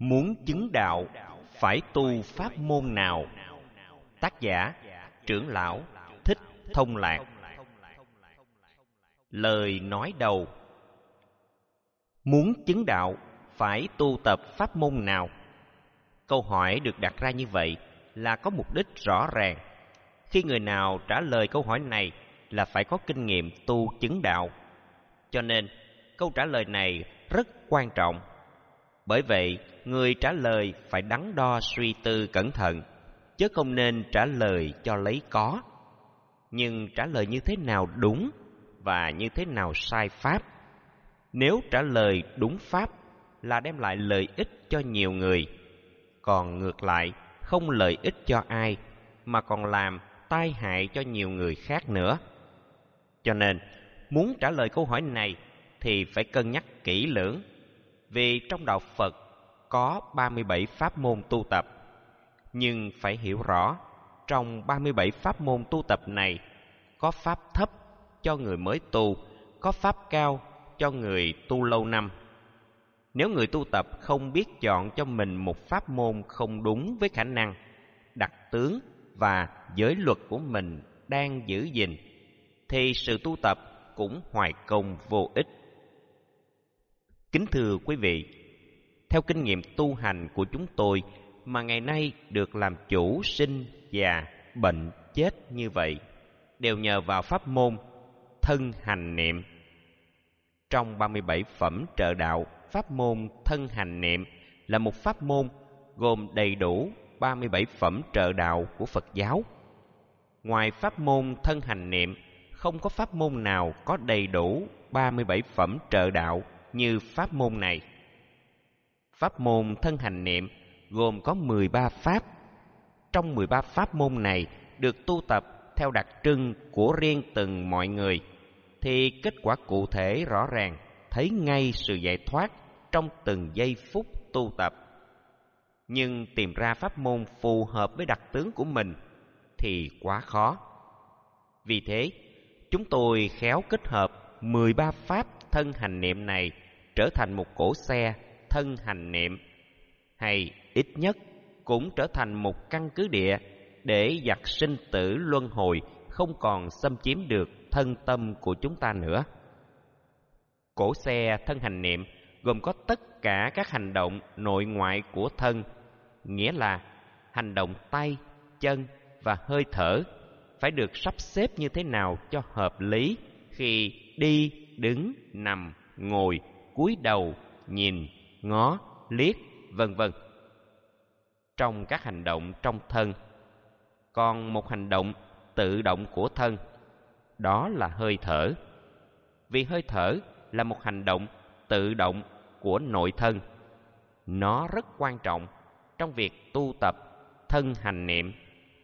Muốn chứng đạo phải tu pháp môn nào? Tác giả Trưởng lão Thích Thông Lạc. Lời nói đầu. Muốn chứng đạo phải tu tập pháp môn nào? Câu hỏi được đặt ra như vậy là có mục đích rõ ràng. Khi người nào trả lời câu hỏi này là phải có kinh nghiệm tu chứng đạo. Cho nên, câu trả lời này rất quan trọng. Bởi vậy, người trả lời phải đắn đo suy tư cẩn thận, chứ không nên trả lời cho lấy có. Nhưng trả lời như thế nào đúng và như thế nào sai pháp? Nếu trả lời đúng pháp là đem lại lợi ích cho nhiều người, còn ngược lại không lợi ích cho ai mà còn làm tai hại cho nhiều người khác nữa. Cho nên, muốn trả lời câu hỏi này thì phải cân nhắc kỹ lưỡng. Vì trong đạo Phật có 37 pháp môn tu tập. Nhưng phải hiểu rõ, trong 37 pháp môn tu tập này, có pháp thấp cho người mới tu, có pháp cao cho người tu lâu năm. Nếu người tu tập không biết chọn cho mình một pháp môn không đúng với khả năng, đặc tướng và giới luật của mình đang giữ gìn, thì sự tu tập cũng hoài công vô ích. Kính thưa quý vị, theo kinh nghiệm tu hành của chúng tôi mà ngày nay được làm chủ sinh, già, bệnh, chết như vậy, đều nhờ vào pháp môn thân hành niệm. Trong 37 phẩm trợ đạo, pháp môn thân hành niệm là một pháp môn gồm đầy đủ 37 phẩm trợ đạo của Phật giáo. Ngoài pháp môn thân hành niệm, không có pháp môn nào có đầy đủ 37 phẩm trợ đạo như pháp môn này. Pháp môn thân hành niệm gồm có 13 pháp. Trong 13 pháp môn này được tu tập theo đặc trưng của riêng từng mọi người, thì kết quả cụ thể rõ ràng, thấy ngay sự giải thoát trong từng giây phút tu tập. Nhưng tìm ra pháp môn phù hợp với đặc tướng của mình thì quá khó. Vì thế, chúng tôi khéo kết hợp 13 pháp thân hành niệm này trở thành một cỗ xe thân hành niệm, hay ít nhất cũng trở thành một căn cứ địa để giặc sinh tử luân hồi không còn xâm chiếm được thân tâm của chúng ta nữa. Cỗ xe thân hành niệm gồm có tất cả các hành động nội ngoại của thân, nghĩa là hành động tay, chân và hơi thở phải được sắp xếp như thế nào cho hợp lý khi đi, đứng, nằm, ngồi, cúi đầu, nhìn, ngó, liếc, vân vân. Trong các hành động trong thân, còn một hành động tự động của thân, đó là hơi thở. Vì hơi thở là một hành động tự động của nội thân, nó rất quan trọng trong việc tu tập thân hành niệm.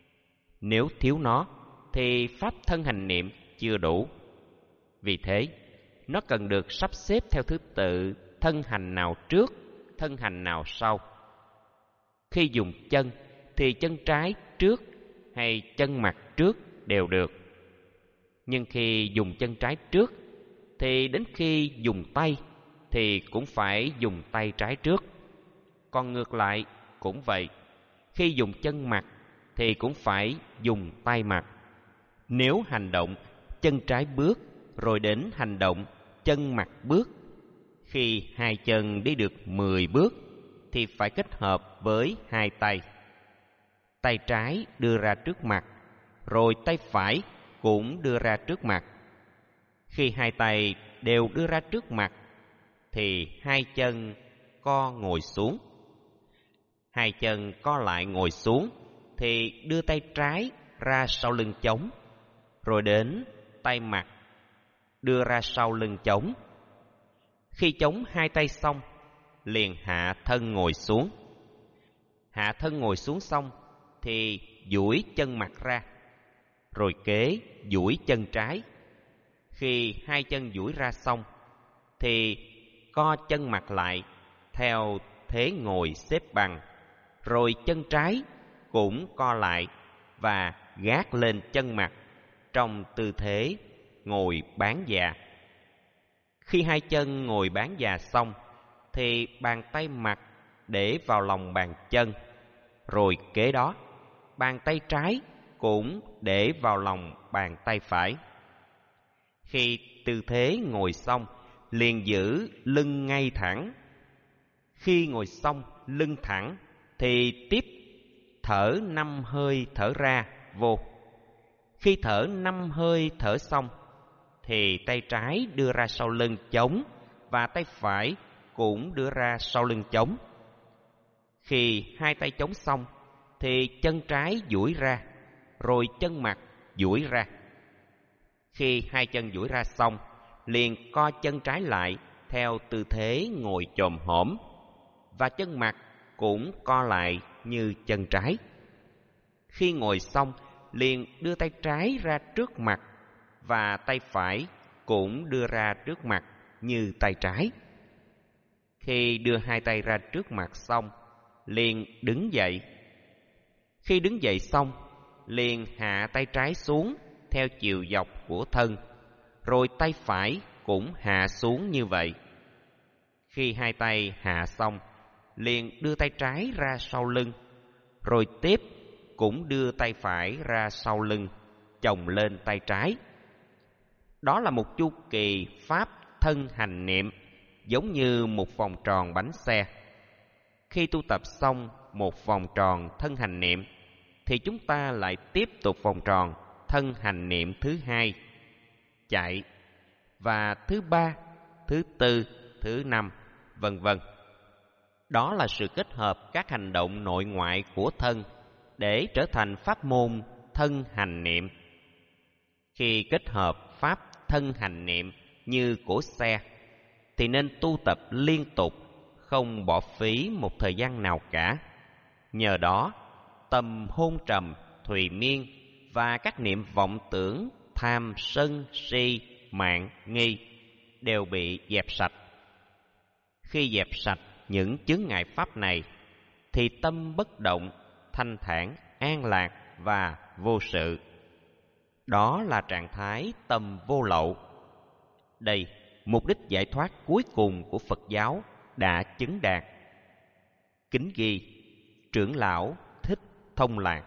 Nếu thiếu nó thì pháp thân hành niệm chưa đủ. Vì thế, nó cần được sắp xếp theo thứ tự thân hành nào trước, thân hành nào sau. Khi dùng chân thì chân trái trước hay chân mặt trước đều được. Nhưng khi dùng chân trái trước thì đến khi dùng tay thì cũng phải dùng tay trái trước. Còn ngược lại cũng vậy, khi dùng chân mặt thì cũng phải dùng tay mặt. Nếu hành động chân trái bước rồi đến hành động chân mặt bước, khi hai chân đi được 10 bước thì phải kết hợp với hai tay. Tay trái đưa ra trước mặt, rồi tay phải cũng đưa ra trước mặt. Khi hai tay đều đưa ra trước mặt thì hai chân co ngồi xuống. Hai chân co lại ngồi xuống thì đưa tay trái ra sau lưng chống, rồi đến tay mặt đưa ra sau lưng chống. Khi chống hai tay xong, liền hạ thân ngồi xuống. Hạ thân ngồi xuống xong thì duỗi chân mặt ra, rồi kế duỗi chân trái. Khi hai chân duỗi ra xong thì co chân mặt lại theo thế ngồi xếp bằng, rồi chân trái cũng co lại và gác lên chân mặt trong tư thế ngồi bán già. Khi hai chân ngồi bán già xong thì bàn tay mặt để vào lòng bàn chân, rồi kế đó bàn tay trái cũng để vào lòng bàn tay phải. Khi tư thế ngồi xong, liền giữ lưng ngay thẳng. Khi ngồi xong lưng thẳng thì tiếp thở 5 hơi thở ra vô. Khi thở 5 hơi thở xong thì tay trái đưa ra sau lưng chống và tay phải cũng đưa ra sau lưng chống. Khi hai tay chống xong thì chân trái duỗi ra, rồi chân mặt duỗi ra. Khi hai chân duỗi ra xong, liền co chân trái lại theo tư thế ngồi chồm hổm, và chân mặt cũng co lại như chân trái. Khi ngồi xong, liền đưa tay trái ra trước mặt và tay phải cũng đưa ra trước mặt như tay trái. Khi đưa hai tay ra trước mặt xong, liền đứng dậy. Khi đứng dậy xong, liền hạ tay trái xuống theo chiều dọc của thân, rồi tay phải cũng hạ xuống như vậy. Khi hai tay hạ xong, liền đưa tay trái ra sau lưng, rồi tiếp cũng đưa tay phải ra sau lưng, chồng lên tay trái. Đó là một chu kỳ pháp thân hành niệm, giống như một vòng tròn bánh xe. Khi tu tập xong một vòng tròn thân hành niệm, thì chúng ta lại tiếp tục vòng tròn thân hành niệm thứ hai, chạy, và thứ ba, thứ tư, thứ năm, vân vân. Đó là sự kết hợp các hành động nội ngoại của thân để trở thành pháp môn thân hành niệm. Khi kết hợp pháp thân hành niệm như của xe, thì nên tu tập liên tục, không bỏ phí một thời gian nào cả. Nhờ đó, tâm hôn trầm, thùy miên và các niệm vọng tưởng tham, sân, si, mạn, nghi đều bị dẹp sạch. Khi dẹp sạch những chướng ngại pháp này, thì tâm bất động, thanh thản, an lạc và vô sự. Đó là trạng thái tâm vô lậu. Đây, mục đích giải thoát cuối cùng của Phật giáo đã chứng đạt. Kính ghi trưởng lão Thích Thông Lạc.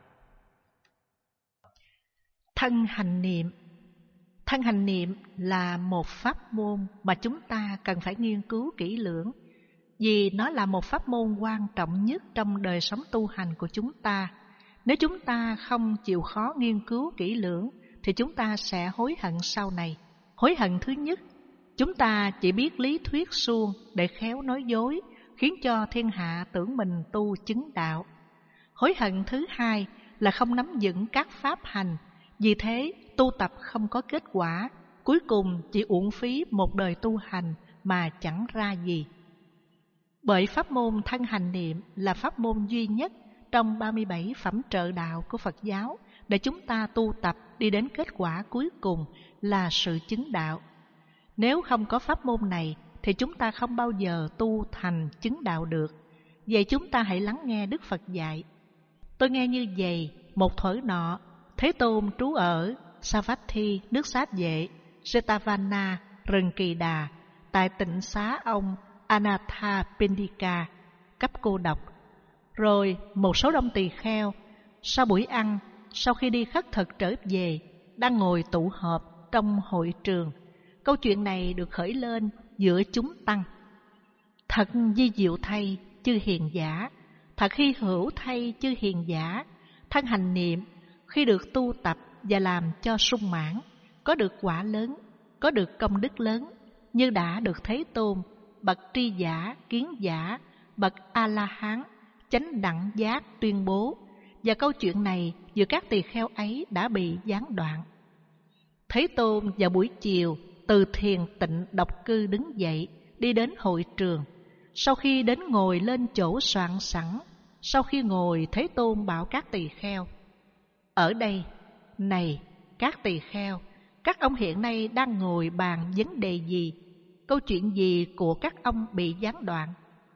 Thân hành niệm. Thân hành niệm là một pháp môn mà chúng ta cần phải nghiên cứu kỹ lưỡng, vì nó là một pháp môn quan trọng nhất trong đời sống tu hành của chúng ta. Nếu chúng ta không chịu khó nghiên cứu kỹ lưỡng, thì chúng ta sẽ hối hận sau này. Hối hận thứ nhất, chúng ta chỉ biết lý thuyết suông để khéo nói dối, khiến cho thiên hạ tưởng mình tu chứng đạo. Hối hận thứ hai là không nắm vững các pháp hành, vì thế tu tập không có kết quả, cuối cùng chỉ uổng phí một đời tu hành mà chẳng ra gì. Bởi pháp môn thân hành niệm là pháp môn duy nhất trong 37 phẩm trợ đạo của Phật giáo để chúng ta tu tập đi đến kết quả cuối cùng là sự chứng đạo. Nếu không có pháp môn này thì chúng ta không bao giờ tu thành chứng đạo được. Vậy chúng ta hãy lắng nghe Đức Phật dạy. Tôi nghe như vậy, một thuở nọ, Thế Tôn trú ở Savatthi, nước Xá Vệ, Jetavana, rừng Kỳ Đà, tại tịnh xá ông Anathapindika, cấp cô độc. Rồi một số đông tỳ kheo, sau buổi ăn, sau khi đi khất thực trở về, đang ngồi tụ họp trong hội trường. Câu chuyện này được khởi lên giữa chúng tăng. Thật di diệu thay chư hiền giả, thật hy hữu thay chư hiền giả, thân hành niệm khi được tu tập và làm cho sung mãn, có được quả lớn, có được công đức lớn, như đã được Thế Tôn, bậc tri giả, kiến giả, bậc A-la-hán, chánh đẳng giác tuyên bố. Và câu chuyện này giữa các tỳ kheo ấy đã bị gián đoạn. Thế Tôn vào buổi chiều từ thiền tịnh độc cư đứng dậy, đi đến hội trường. Sau khi đến ngồi lên chỗ soạn sẵn, sau khi ngồi, Thế Tôn bảo các tỳ kheo: ở đây, này các tỳ kheo, các ông hiện nay đang ngồi bàn vấn đề gì? Câu chuyện gì của các ông bị gián đoạn?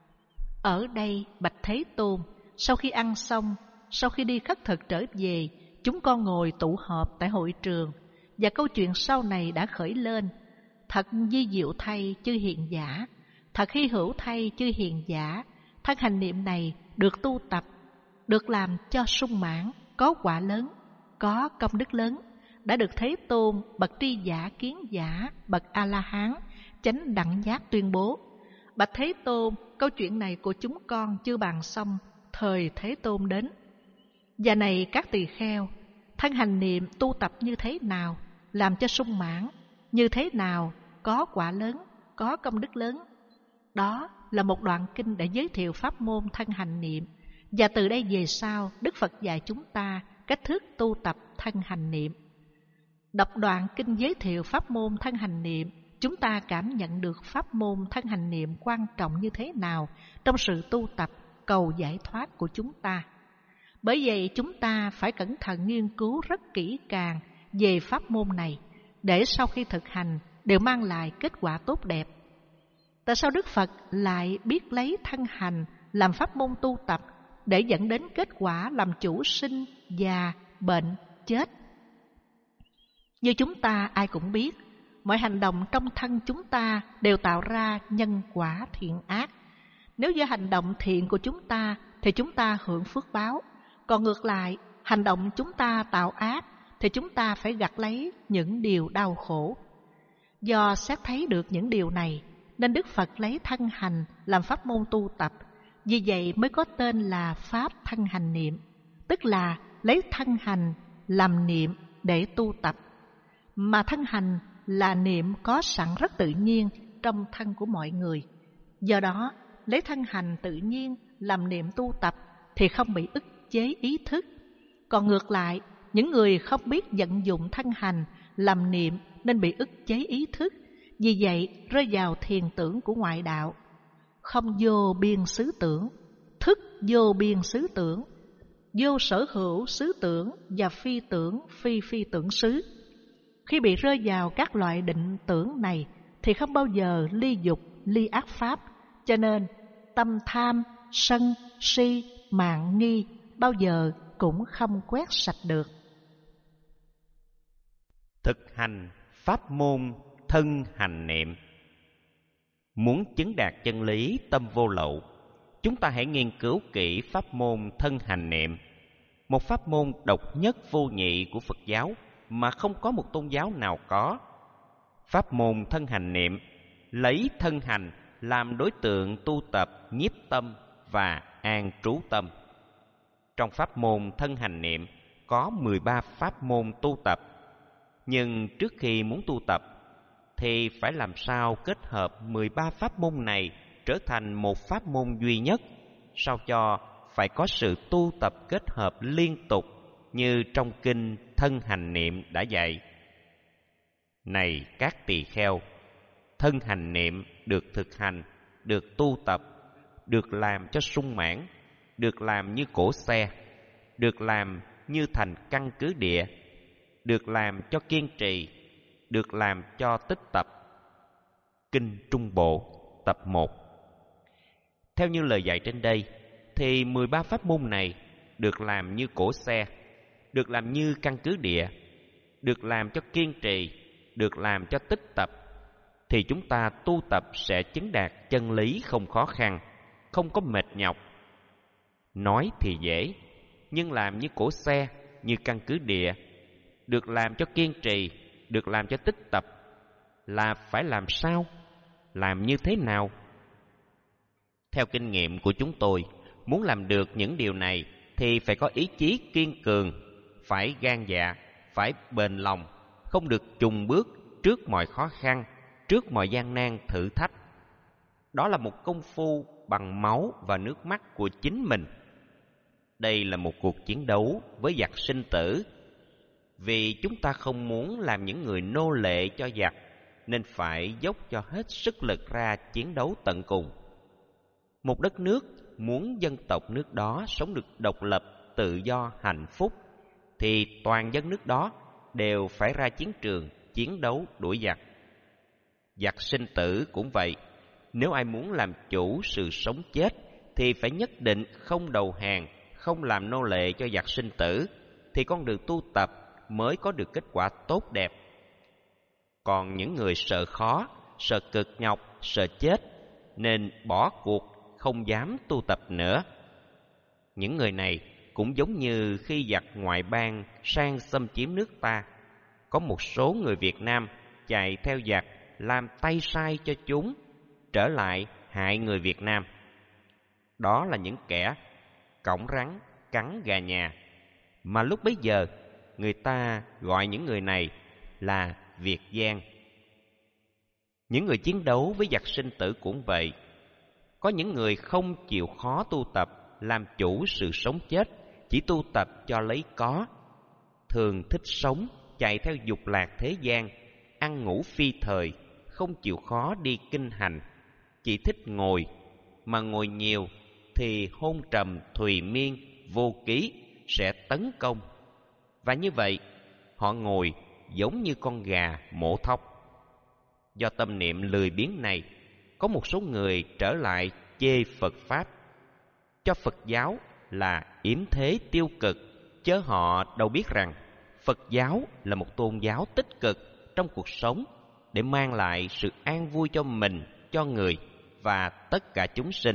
Ở đây, bạch Thế Tôn, sau khi ăn xong, sau khi đi khất thực trở về, chúng con ngồi tụ họp tại hội trường, và câu chuyện sau này đã khởi lên. Thật di diệu thay chư hiền giả, thật hy hữu thay chư hiền giả, Thân hành niệm này được tu tập, được làm cho sung mãn, có quả lớn, có công đức lớn, đã được Thế Tôn, bậc tri giả kiến giả, bậc A-la-hán, chánh đẳng giác tuyên bố: Bạch Thế Tôn, câu chuyện này của chúng con chưa bàn xong, thời Thế Tôn đến. Và này các tỳ kheo, thân hành niệm tu tập như thế nào, làm cho sung mãn, như thế nào, có quả lớn, có công đức lớn. Đó là một đoạn kinh để giới thiệu pháp môn thân hành niệm. Và từ đây về sau, Đức Phật dạy chúng ta cách thức tu tập thân hành niệm. Đọc đoạn kinh giới thiệu pháp môn thân hành niệm, chúng ta cảm nhận được pháp môn thân hành niệm quan trọng như thế nào trong sự tu tập cầu giải thoát của chúng ta. Bởi vậy chúng ta phải cẩn thận nghiên cứu rất kỹ càng về pháp môn này, để sau khi thực hành đều mang lại kết quả tốt đẹp. Tại sao Đức Phật lại biết lấy thân hành làm pháp môn tu tập để dẫn đến kết quả làm chủ sinh, già, bệnh, chết? Như chúng ta ai cũng biết, mọi hành động trong thân chúng ta đều tạo ra nhân quả thiện ác. Nếu do hành động thiện của chúng ta thì chúng ta hưởng phước báo, còn ngược lại, hành động chúng ta tạo ác thì chúng ta phải gặt lấy những điều đau khổ. Do xét thấy được những điều này, nên Đức Phật lấy thân hành làm pháp môn tu tập, vì vậy mới có tên là Pháp thân hành niệm, tức là lấy thân hành làm niệm để tu tập. Mà thân hành là niệm có sẵn rất tự nhiên trong thân của mọi người. Do đó, lấy thân hành tự nhiên làm niệm tu tập thì không bị ức chế ý thức. Còn ngược lại, những người không biết vận dụng thân hành làm niệm nên bị ức chế ý thức, vì vậy rơi vào thiền tưởng của ngoại đạo. Không vô biên xứ tưởng, thức vô biên xứ tưởng, vô sở hữu xứ tưởng và phi tưởng phi phi tưởng xứ. Khi bị rơi vào các loại định tưởng này thì không bao giờ ly dục, ly ác pháp, cho nên tâm tham, sân, si, mạn nghi bao giờ cũng không quét sạch được. Thực hành pháp môn thân hành niệm. Muốn chứng đạt chân lý tâm vô lậu, chúng ta hãy nghiên cứu kỹ pháp môn thân hành niệm, một pháp môn độc nhất vô nhị của Phật giáo mà không có một tôn giáo nào có. Pháp môn thân hành niệm lấy thân hành làm đối tượng tu tập nhiếp tâm và an trú tâm. Trong pháp môn thân hành niệm có 13 pháp môn tu tập. Nhưng trước khi muốn tu tập thì phải làm sao kết hợp 13 pháp môn này trở thành một pháp môn duy nhất, sao cho phải có sự tu tập kết hợp liên tục như trong kinh thân hành niệm đã dạy. Này các tỳ kheo, thân hành niệm được thực hành, được tu tập, được làm cho sung mãn, được làm như cỗ xe, được làm như thành căn cứ địa, được làm cho kiên trì, được làm cho tích tập. Kinh Trung Bộ tập 1. Theo như lời dạy trên đây thì 13 pháp môn này được làm như cỗ xe, được làm như căn cứ địa, được làm cho kiên trì, được làm cho tích tập, thì chúng ta tu tập sẽ chứng đạt chân lý không khó khăn, không có mệt nhọc. Nói thì dễ, nhưng làm như cỗ xe, như căn cứ địa, được làm cho kiên trì, được làm cho tích tập là phải làm sao? Làm như thế nào? Theo kinh nghiệm của chúng tôi, muốn làm được những điều này thì phải có ý chí kiên cường, phải gan dạ, phải bền lòng, không được chùn bước trước mọi khó khăn, trước mọi gian nan thử thách. Đó là một công phu bằng máu và nước mắt của chính mình. Đây là một cuộc chiến đấu với giặc sinh tử. Vì chúng ta không muốn làm những người nô lệ cho giặc, nên phải dốc cho hết sức lực ra chiến đấu tận cùng. Một đất nước muốn dân tộc nước đó sống được độc lập, tự do, hạnh phúc, thì toàn dân nước đó đều phải ra chiến trường chiến đấu đuổi giặc. Giặc sinh tử cũng vậy. Nếu ai muốn làm chủ sự sống chết thì phải nhất định không đầu hàng, không làm nô lệ cho giặc sinh tử, thì con đường tu tập mới có được kết quả tốt đẹp. Còn những người sợ khó, sợ cực nhọc, sợ chết nên bỏ cuộc, không dám tu tập nữa. Những người này cũng giống như khi giặc ngoại bang sang xâm chiếm nước ta, có một số người Việt Nam chạy theo giặc làm tay sai cho chúng, trở lại hại người Việt Nam. Đó là những kẻ cõng rắn cắn gà nhà, mà lúc bấy giờ người ta gọi những người này là Việt gian. Những người chiến đấu với giặc sinh tử cũng vậy. Có những người không chịu khó tu tập, làm chủ sự sống chết, chỉ tu tập cho lấy có, thường thích sống, chạy theo dục lạc thế gian, ăn ngủ phi thời, không chịu khó đi kinh hành, chỉ thích ngồi, mà ngồi nhiều thì hôn trầm thùy miên vô ký sẽ tấn công. Và như vậy, họ ngồi giống như con gà mổ thóc. Do tâm niệm lười biếng này, có một số người trở lại chê Phật Pháp, cho Phật giáo là yếm thế tiêu cực, chớ họ đâu biết rằng Phật giáo là một tôn giáo tích cực trong cuộc sống để mang lại sự an vui cho mình, cho người và tất cả chúng sinh.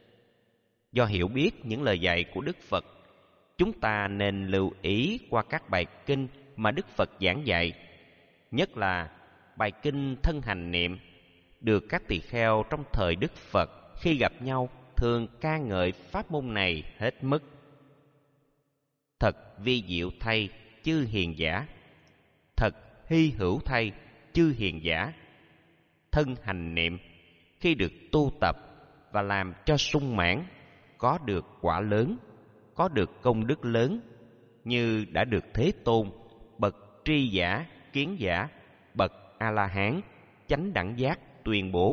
Do hiểu biết những lời dạy của Đức Phật, chúng ta nên lưu ý qua các bài kinh mà Đức Phật giảng dạy, nhất là bài kinh Thân Hành Niệm, được các tỳ kheo trong thời Đức Phật khi gặp nhau thường ca ngợi pháp môn này hết mức. Thật vi diệu thay chư hiền giả, thật hy hữu thay chư hiền giả. Thân hành niệm khi được tu tập và làm cho sung mãn, có được quả lớn, có được công đức lớn, như đã được Thế Tôn, bậc tri giả, kiến giả, bậc A-la-hán, chánh đẳng giác tuyên bố.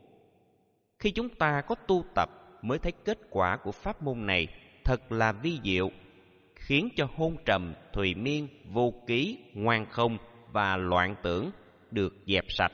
Khi chúng ta có tu tập mới thấy kết quả của pháp môn này thật là vi diệu, khiến cho hôn trầm, thùy miên, vô ký, ngoan không và loạn tưởng được dẹp sạch.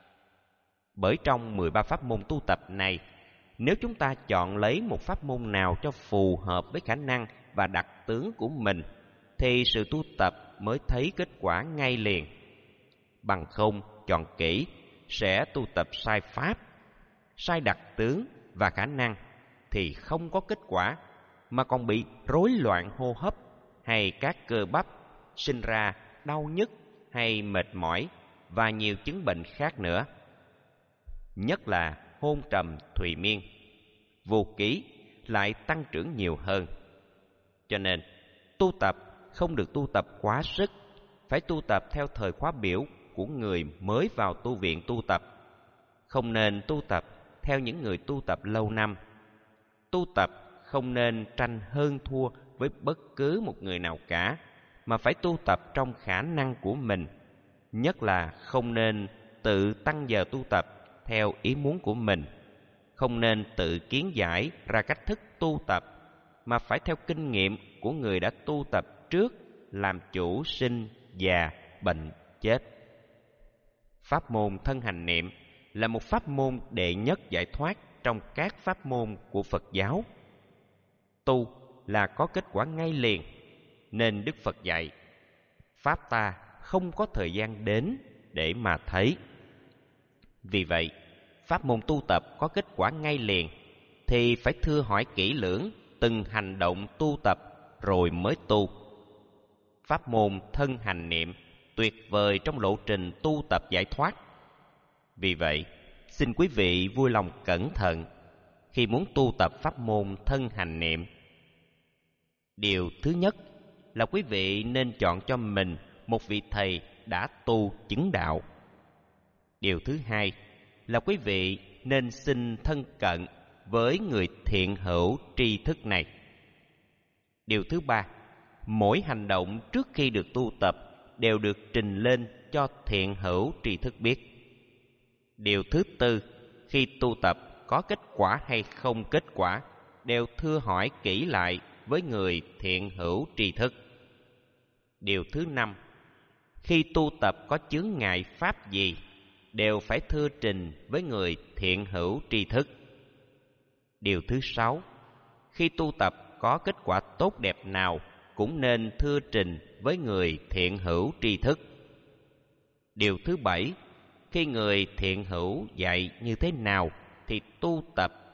Bởi trong 13 pháp môn tu tập này, nếu chúng ta chọn lấy một pháp môn nào cho phù hợp với khả năng và đặc tướng của mình, thì sự tu tập mới thấy kết quả ngay liền. Bằng không chọn kỹ, sẽ tu tập sai pháp, sai đặc tướng và khả năng, thì không có kết quả, mà còn bị rối loạn hô hấp hay các cơ bắp, sinh ra đau nhức hay mệt mỏi và nhiều chứng bệnh khác nữa. Nhất là hôn trầm thùy miên, vô ký lại tăng trưởng nhiều hơn. Cho nên tu tập không được tu tập quá sức, phải tu tập theo thời khóa biểu của người mới vào tu viện tu tập. Không nên tu tập theo những người tu tập lâu năm. Tu tập không nên tranh hơn thua với bất cứ một người nào cả, mà phải tu tập trong khả năng của mình. Nhất là không nên tự tăng giờ tu tập theo ý muốn của mình, không nên tự kiến giải ra cách thức tu tập, mà phải theo kinh nghiệm của người đã tu tập trước, làm chủ sinh, già, bệnh, chết. Pháp môn thân hành niệm là một pháp môn đệ nhất giải thoát trong các pháp môn của Phật giáo. Tu là có kết quả ngay liền, nên Đức Phật dạy, pháp ta không có thời gian đến để mà thấy. Vì vậy, pháp môn tu tập có kết quả ngay liền thì phải thưa hỏi kỹ lưỡng từng hành động tu tập rồi mới tu. Pháp môn thân hành niệm tuyệt vời trong lộ trình tu tập giải thoát. Vì vậy, xin quý vị vui lòng cẩn thận khi muốn tu tập pháp môn thân hành niệm. Điều thứ nhất là quý vị nên chọn cho mình một vị thầy đã tu chứng đạo. Điều thứ hai là quý vị nên xin thân cận với người thiện hữu tri thức này. Điều thứ ba, mỗi hành động trước khi được tu tập đều được trình lên cho thiện hữu tri thức biết. Điều thứ tư, khi tu tập có kết quả hay không kết quả đều thưa hỏi kỹ lại với người thiện hữu tri thức. Điều thứ năm, khi tu tập có chướng ngại pháp gì đều phải thưa trình với người thiện hữu tri thức. Điều thứ sáu, khi tu tập có kết quả tốt đẹp nào cũng nên thưa trình với người thiện hữu tri thức. Điều thứ bảy, khi người thiện hữu dạy như thế nào thì tu tập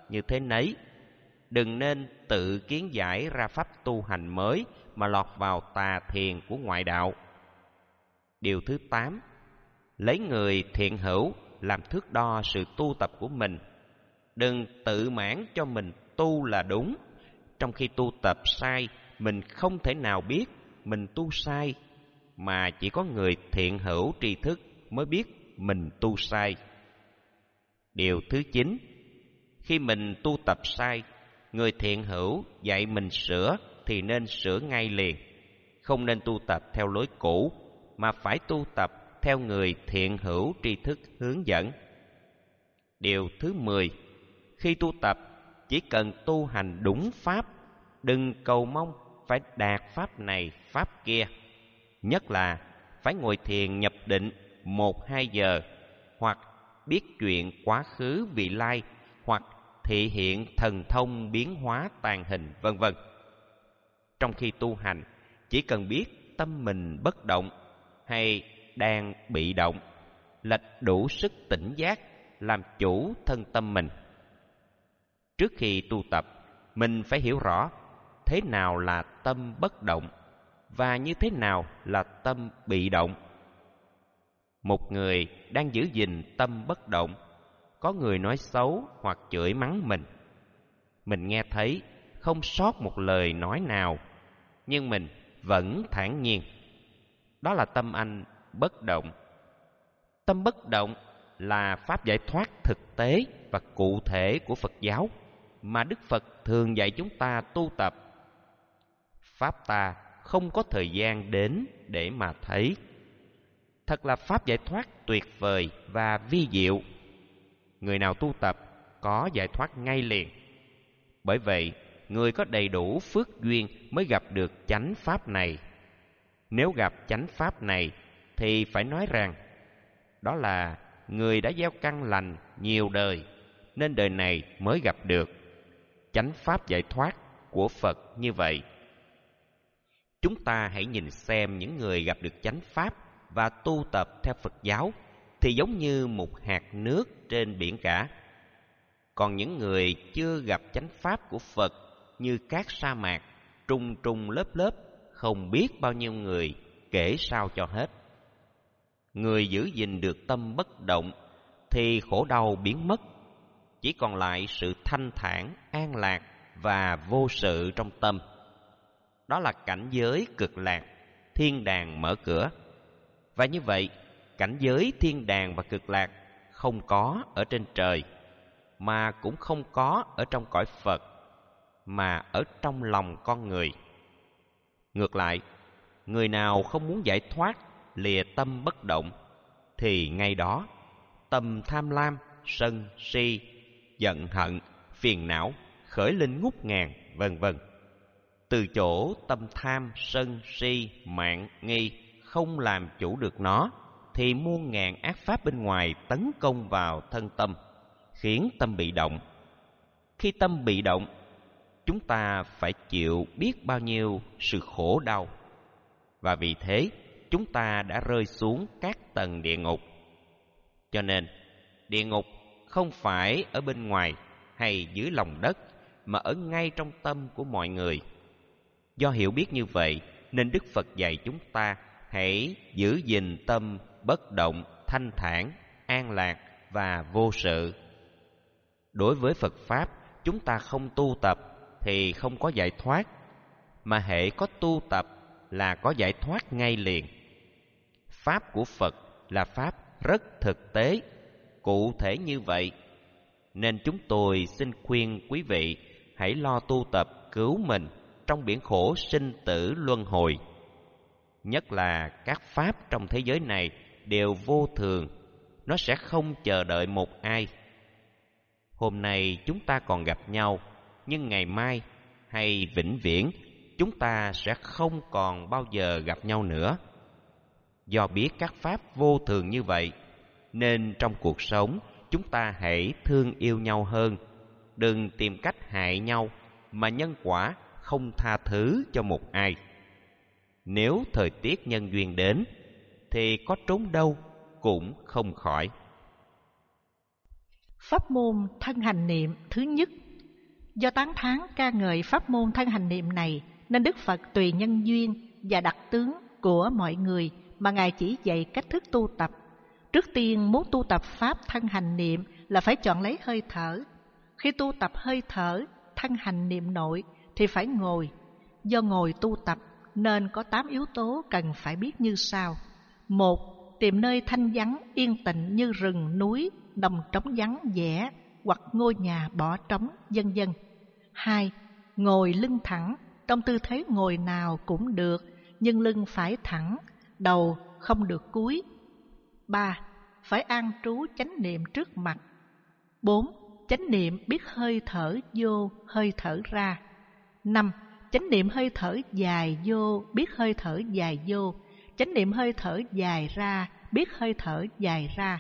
như thế nấy. Đừng nên tự kiến giải ra pháp tu hành mới mà lọt vào tà thiền của ngoại đạo. Điều thứ 8, lấy người thiện hữu làm thước đo sự tu tập của mình. Đừng tự mãn cho mình tu là đúng, trong khi tu tập sai, mình không thể nào biết mình tu sai, mà chỉ có người thiện hữu tri thức mới biết mình tu sai. Điều thứ 9, khi mình tu tập sai, người thiện hữu dạy mình sửa thì nên sửa ngay liền, không nên tu tập theo lối cũ, mà phải tu tập theo người thiện hữu tri thức hướng dẫn. Điều thứ 10, khi tu tập, chỉ cần tu hành đúng pháp, đừng cầu mong phải đạt pháp này, pháp kia. Nhất là phải ngồi thiền nhập định 1-2 giờ, hoặc biết chuyện quá khứ vị lai, hoặc thị hiện thần thông biến hóa tàn hình, vân vân. Trong khi tu hành, chỉ cần biết tâm mình bất động hay đang bị động, là đủ sức tỉnh giác làm chủ thân tâm mình. Trước khi tu tập, mình phải hiểu rõ thế nào là tâm bất động và như thế nào là tâm bị động. Một người đang giữ gìn tâm bất động, có người nói xấu hoặc chửi mắng mình nghe thấy không sót một lời nói nào, nhưng mình vẫn thản nhiên. Đó là tâm anh bất động. Tâm bất động là pháp giải thoát thực tế và cụ thể của Phật giáo mà Đức Phật thường dạy chúng ta tu tập. Pháp ta không có thời gian đến để mà thấy. Thật là pháp giải thoát tuyệt vời và vi diệu. Người nào tu tập có giải thoát ngay liền. Bởi vậy, người có đầy đủ phước duyên mới gặp được chánh pháp này. Nếu gặp chánh pháp này thì phải nói rằng đó là người đã gieo căn lành nhiều đời, nên đời này mới gặp được chánh pháp giải thoát của Phật như vậy. Chúng ta hãy nhìn xem những người gặp được chánh pháp và tu tập theo Phật giáo thì giống như một hạt nước trên biển cả. Còn những người chưa gặp chánh pháp của Phật như các sa mạc, trùng trùng lớp lớp, không biết bao nhiêu người, kể sao cho hết. Người giữ gìn được tâm bất động thì khổ đau biến mất, chỉ còn lại sự thanh thản, an lạc và vô sự trong tâm. Đó là cảnh giới cực lạc, thiên đàng mở cửa. Và như vậy, cảnh giới thiên đàng và cực lạc không có ở trên trời, mà cũng không có ở trong cõi Phật, mà ở trong lòng con người. Ngược lại, người nào không muốn giải thoát lìa tâm bất động, thì ngay đó tâm tham lam, sân, si, giận hận, phiền não khởi lên ngút ngàn, vân vân. Từ chỗ tâm tham, sân, si, mạn, nghi không làm chủ được nó, thì muôn ngàn ác pháp bên ngoài tấn công vào thân tâm, khiến tâm bị động. Khi tâm bị động, chúng ta phải chịu biết bao nhiêu sự khổ đau. Và vì thế, chúng ta đã rơi xuống các tầng địa ngục. Cho nên, địa ngục không phải ở bên ngoài hay dưới lòng đất, mà ở ngay trong tâm của mọi người. Do hiểu biết như vậy, nên Đức Phật dạy chúng ta hãy giữ gìn tâm bất động, thanh thản, an lạc và vô sự. Đối với Phật Pháp, chúng ta không tu tập thì không có giải thoát, mà hễ có tu tập là có giải thoát ngay liền. Pháp của Phật là Pháp rất thực tế, cụ thể như vậy. Nên chúng tôi xin khuyên quý vị hãy lo tu tập cứu mình trong biển khổ sinh tử luân hồi. Nhất là các Pháp trong thế giới này đều vô thường, nó sẽ không chờ đợi một ai. Hôm nay chúng ta còn gặp nhau, nhưng ngày mai hay vĩnh viễn chúng ta sẽ không còn bao giờ gặp nhau nữa. Do biết các pháp vô thường như vậy, nên trong cuộc sống chúng ta hãy thương yêu nhau hơn, đừng tìm cách hại nhau, mà nhân quả không tha thứ cho một ai. Nếu thời tiết nhân duyên đến, thì có trốn đâu cũng không khỏi. Pháp môn thân hành niệm thứ nhất. Do tán thán ca ngợi pháp môn thân hành niệm này, nên Đức Phật tùy nhân duyên và đặc tướng của mọi người mà Ngài chỉ dạy cách thức tu tập. Trước tiên muốn tu tập pháp thân hành niệm là phải chọn lấy hơi thở. Khi tu tập hơi thở, thân hành niệm nội thì phải ngồi. Do ngồi tu tập nên có 8 yếu tố cần phải biết như sau. 1. Tìm nơi thanh vắng, yên tĩnh như rừng, núi, đồng trống vắng vẻ hoặc ngôi nhà bỏ trống, vân vân. 2. Ngồi lưng thẳng, trong tư thế ngồi nào cũng được, nhưng lưng phải thẳng, đầu không được cúi. 3. Phải an trú chánh niệm trước mặt. 4. Chánh niệm biết hơi thở vô, hơi thở ra. 5. Chánh niệm hơi thở dài vô, biết hơi thở dài vô. Chánh niệm hơi thở dài ra, biết hơi thở dài ra.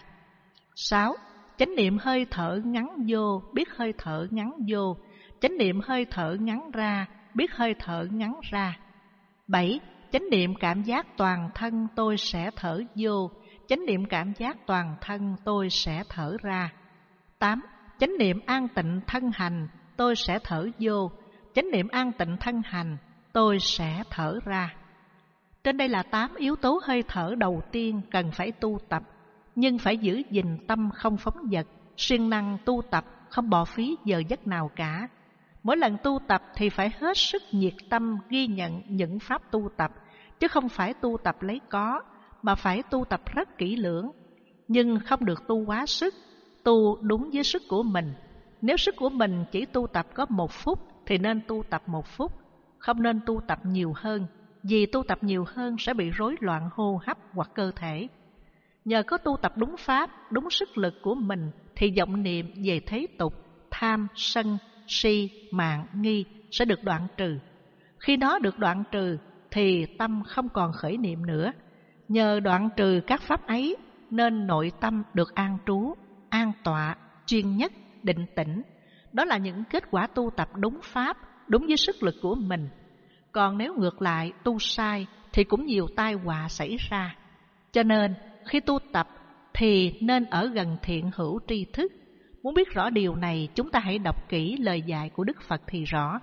6. Chánh niệm hơi thở ngắn vô, biết hơi thở ngắn vô. Chánh niệm hơi thở ngắn ra, biết hơi thở ngắn ra. 7. Chánh niệm cảm giác toàn thân tôi sẽ thở vô. Chánh niệm cảm giác toàn thân tôi sẽ thở ra. 8. Chánh niệm an tịnh thân hành tôi sẽ thở vô. Chánh niệm an tịnh thân hành tôi sẽ thở ra. Trên đây là 8 yếu tố hơi thở đầu tiên cần phải tu tập, nhưng phải giữ gìn tâm không phóng dật, siêng năng tu tập, không bỏ phí giờ giấc nào cả. Mỗi lần tu tập thì phải hết sức nhiệt tâm ghi nhận những pháp tu tập, chứ không phải tu tập lấy có, mà phải tu tập rất kỹ lưỡng. Nhưng không được tu quá sức, tu đúng với sức của mình. Nếu sức của mình chỉ tu tập có 1 phút thì nên tu tập 1 phút, không nên tu tập nhiều hơn, vì tu tập nhiều hơn sẽ bị rối loạn hô hấp hoặc cơ thể. Nhờ có tu tập đúng pháp, đúng sức lực của mình thì vọng niệm về thế tục, tham, sân, si, mạn, nghi sẽ được đoạn trừ. Khi nó được đoạn trừ thì tâm không còn khởi niệm nữa. Nhờ đoạn trừ các pháp ấy nên nội tâm được an trú, an tọa, chuyên nhất, định tĩnh. Đó là những kết quả tu tập đúng pháp, đúng với sức lực của mình. Còn nếu ngược lại tu sai thì cũng nhiều tai họa xảy ra. Cho nên khi tu tập thì nên ở gần thiện hữu tri thức. Muốn biết rõ điều này, chúng ta hãy đọc kỹ lời dạy của Đức Phật thì rõ.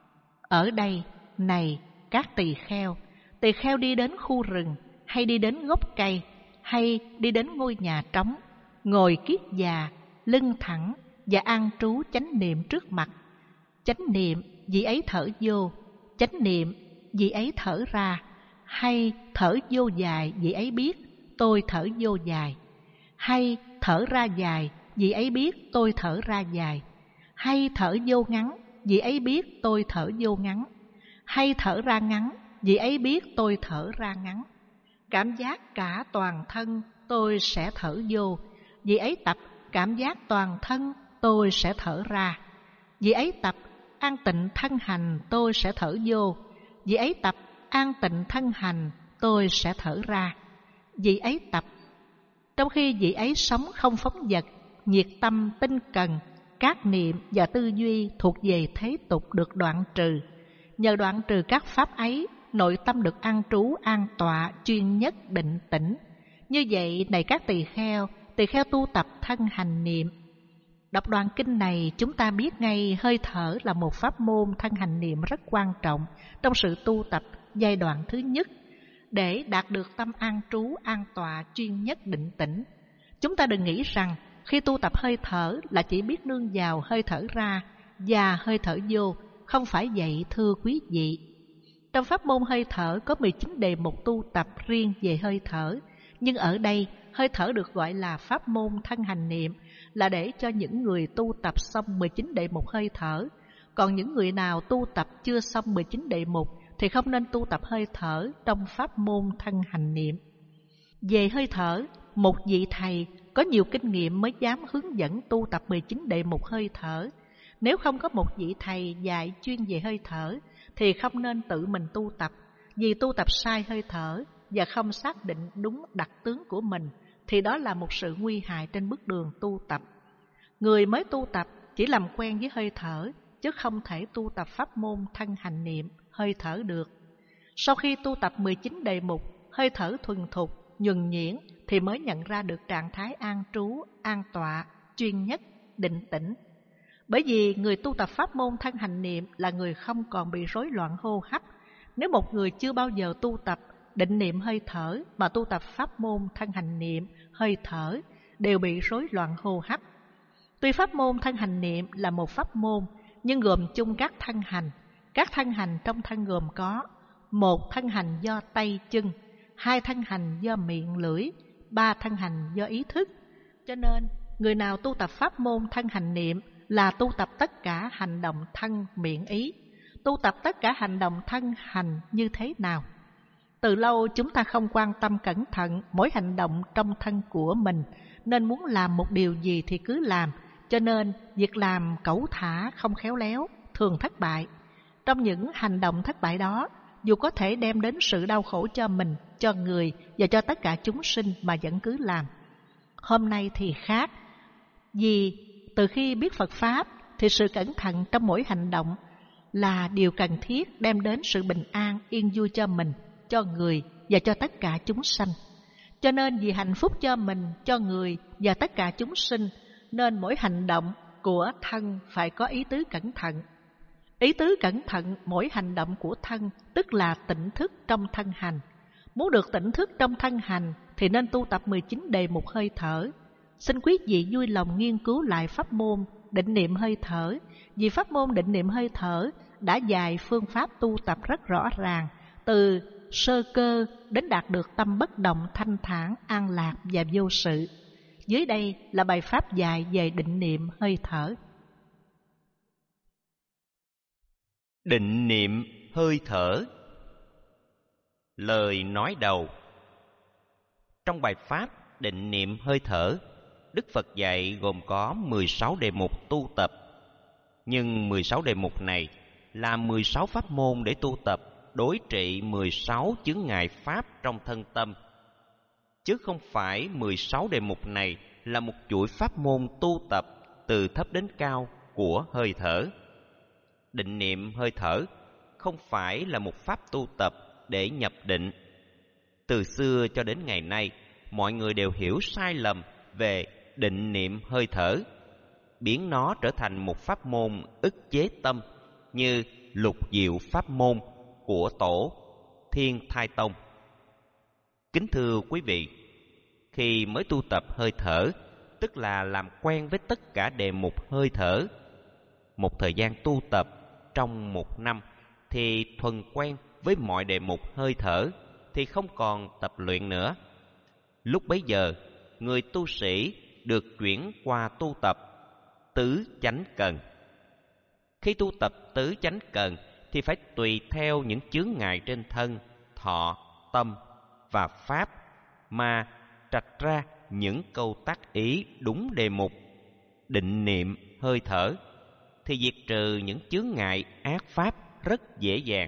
Ở đây, này các tỳ kheo đi đến khu rừng, hay đi đến gốc cây, hay đi đến ngôi nhà trống, ngồi kiết già, lưng thẳng và an trú chánh niệm trước mặt. Chánh niệm vị ấy thở vô, chánh niệm vị ấy thở ra, hay thở vô dài vị ấy biết tôi thở vô dài, hay thở ra dài vị ấy biết tôi thở ra dài, hay thở vô ngắn vị ấy biết tôi thở vô ngắn, hay thở ra ngắn vị ấy biết tôi thở ra ngắn. Cảm giác cả toàn thân tôi sẽ thở vô, vị ấy tập cảm giác toàn thân tôi sẽ thở ra. Vị ấy tập an tịnh thân hành tôi sẽ thở vô, vị ấy tập an tịnh thân hành tôi sẽ thở ra. Vị ấy tập. Trong khi vị ấy sống không phóng dật, nhiệt tâm tinh cần, các niệm và tư duy thuộc về thế tục được đoạn trừ. Nhờ đoạn trừ các pháp ấy, nội tâm được an trú, an tọa, chuyên nhất, định tĩnh. Như vậy, này các tỳ kheo tu tập thân hành niệm. Đọc đoạn kinh này, chúng ta biết ngay hơi thở là một pháp môn thân hành niệm rất quan trọng trong sự tu tập giai đoạn thứ nhất. Để đạt được tâm an trú, an tọa, chuyên nhất, định tĩnh, chúng ta đừng nghĩ rằng khi tu tập hơi thở là chỉ biết nương vào hơi thở ra và hơi thở vô. Không phải vậy thưa quý vị. Trong pháp môn hơi thở có 19 đề mục tu tập riêng về hơi thở. Nhưng ở đây, hơi thở được gọi là pháp môn thân hành niệm là để cho những người tu tập xong 19 đề mục hơi thở. Còn những người nào tu tập chưa xong 19 đề mục thì không nên tu tập hơi thở trong pháp môn thân hành niệm. Về hơi thở, một vị thầy có nhiều kinh nghiệm mới dám hướng dẫn tu tập 19 đề mục hơi thở. Nếu không có một vị thầy dạy chuyên về hơi thở thì không nên tự mình tu tập, vì tu tập sai hơi thở và không xác định đúng đặc tướng của mình thì đó là một sự nguy hại trên bước đường tu tập. Người mới tu tập chỉ làm quen với hơi thở chứ không thể tu tập pháp môn thân hành niệm hơi thở được. Sau khi tu tập 19 đề mục hơi thở thuần thục, nhuần nhuyễn thì mới nhận ra được trạng thái an trú, an tọa, chuyên nhất, định tĩnh. Bởi vì người tu tập pháp môn thân hành niệm là người không còn bị rối loạn hô hấp. Nếu một người chưa bao giờ tu tập định niệm hơi thở mà tu tập pháp môn thân hành niệm hơi thở đều bị rối loạn hô hấp. Tuy pháp môn thân hành niệm là một pháp môn nhưng gồm chung các thân hành. Các thân hành trong thân gồm có: một thân hành do tay chân, hai thân hành do miệng lưỡi, ba thân hành do ý thức. Cho nên người nào tu tập pháp môn thân hành niệm là tu tập tất cả hành động thân miệng ý. Tu tập tất cả hành động thân hành như thế nào? Từ lâu chúng ta không quan tâm cẩn thận mỗi hành động trong thân của mình, nên muốn làm một điều gì thì cứ làm, cho nên việc làm cẩu thả không khéo léo thường thất bại. Trong những hành động thất bại đó, dù có thể đem đến sự đau khổ cho mình, cho người và cho tất cả chúng sinh mà vẫn cứ làm. Hôm nay thì khác, vì từ khi biết Phật Pháp thì sự cẩn thận trong mỗi hành động là điều cần thiết đem đến sự bình an, yên vui cho mình, cho người và cho tất cả chúng sanh. Cho nên vì hạnh phúc cho mình, cho người và tất cả chúng sinh, nên mỗi hành động của thân phải có ý tứ cẩn thận. Ý tứ cẩn thận mỗi hành động của thân tức là tỉnh thức trong thân hành. Muốn được tỉnh thức trong thân hành thì nên tu tập 19 đề mục hơi thở. Xin quý vị vui lòng nghiên cứu lại pháp môn định niệm hơi thở, vì pháp môn định niệm hơi thở đã dạy phương pháp tu tập rất rõ ràng, từ sơ cơ đến đạt được tâm bất động, thanh thản, an lạc và vô sự. Dưới đây là bài pháp dạy về định niệm hơi thở. Định niệm hơi thở. Lời nói đầu. Trong bài pháp định niệm hơi thở, Đức Phật dạy gồm có 16 đề mục tu tập. Nhưng 16 đề mục này là 16 pháp môn để tu tập đối trị 16 chướng ngại pháp trong thân tâm, chứ không phải 16 đề mục này là một chuỗi pháp môn tu tập từ thấp đến cao của hơi thở. Định niệm hơi thở không phải là một pháp tu tập để nhập định. Từ xưa cho đến ngày nay, mọi người đều hiểu sai lầm về định niệm hơi thở, biến nó trở thành một pháp môn ức chế tâm như lục diệu pháp môn của tổ Thiên Thai Tông. Kính thưa quý vị, khi mới tu tập hơi thở, tức là làm quen với tất cả đề mục hơi thở. Một thời gian tu tập trong một năm thì thuần quen với mọi đề mục hơi thở, thì không còn tập luyện nữa. Lúc bấy giờ, người tu sĩ được chuyển qua tu tập tứ chánh cần. Khi tu tập tứ chánh cần thì phải tùy theo những chướng ngại trên thân, thọ, tâm và pháp mà trạch ra những câu tác ý đúng đề mục định niệm hơi thở, thì diệt trừ những chướng ngại ác pháp rất dễ dàng.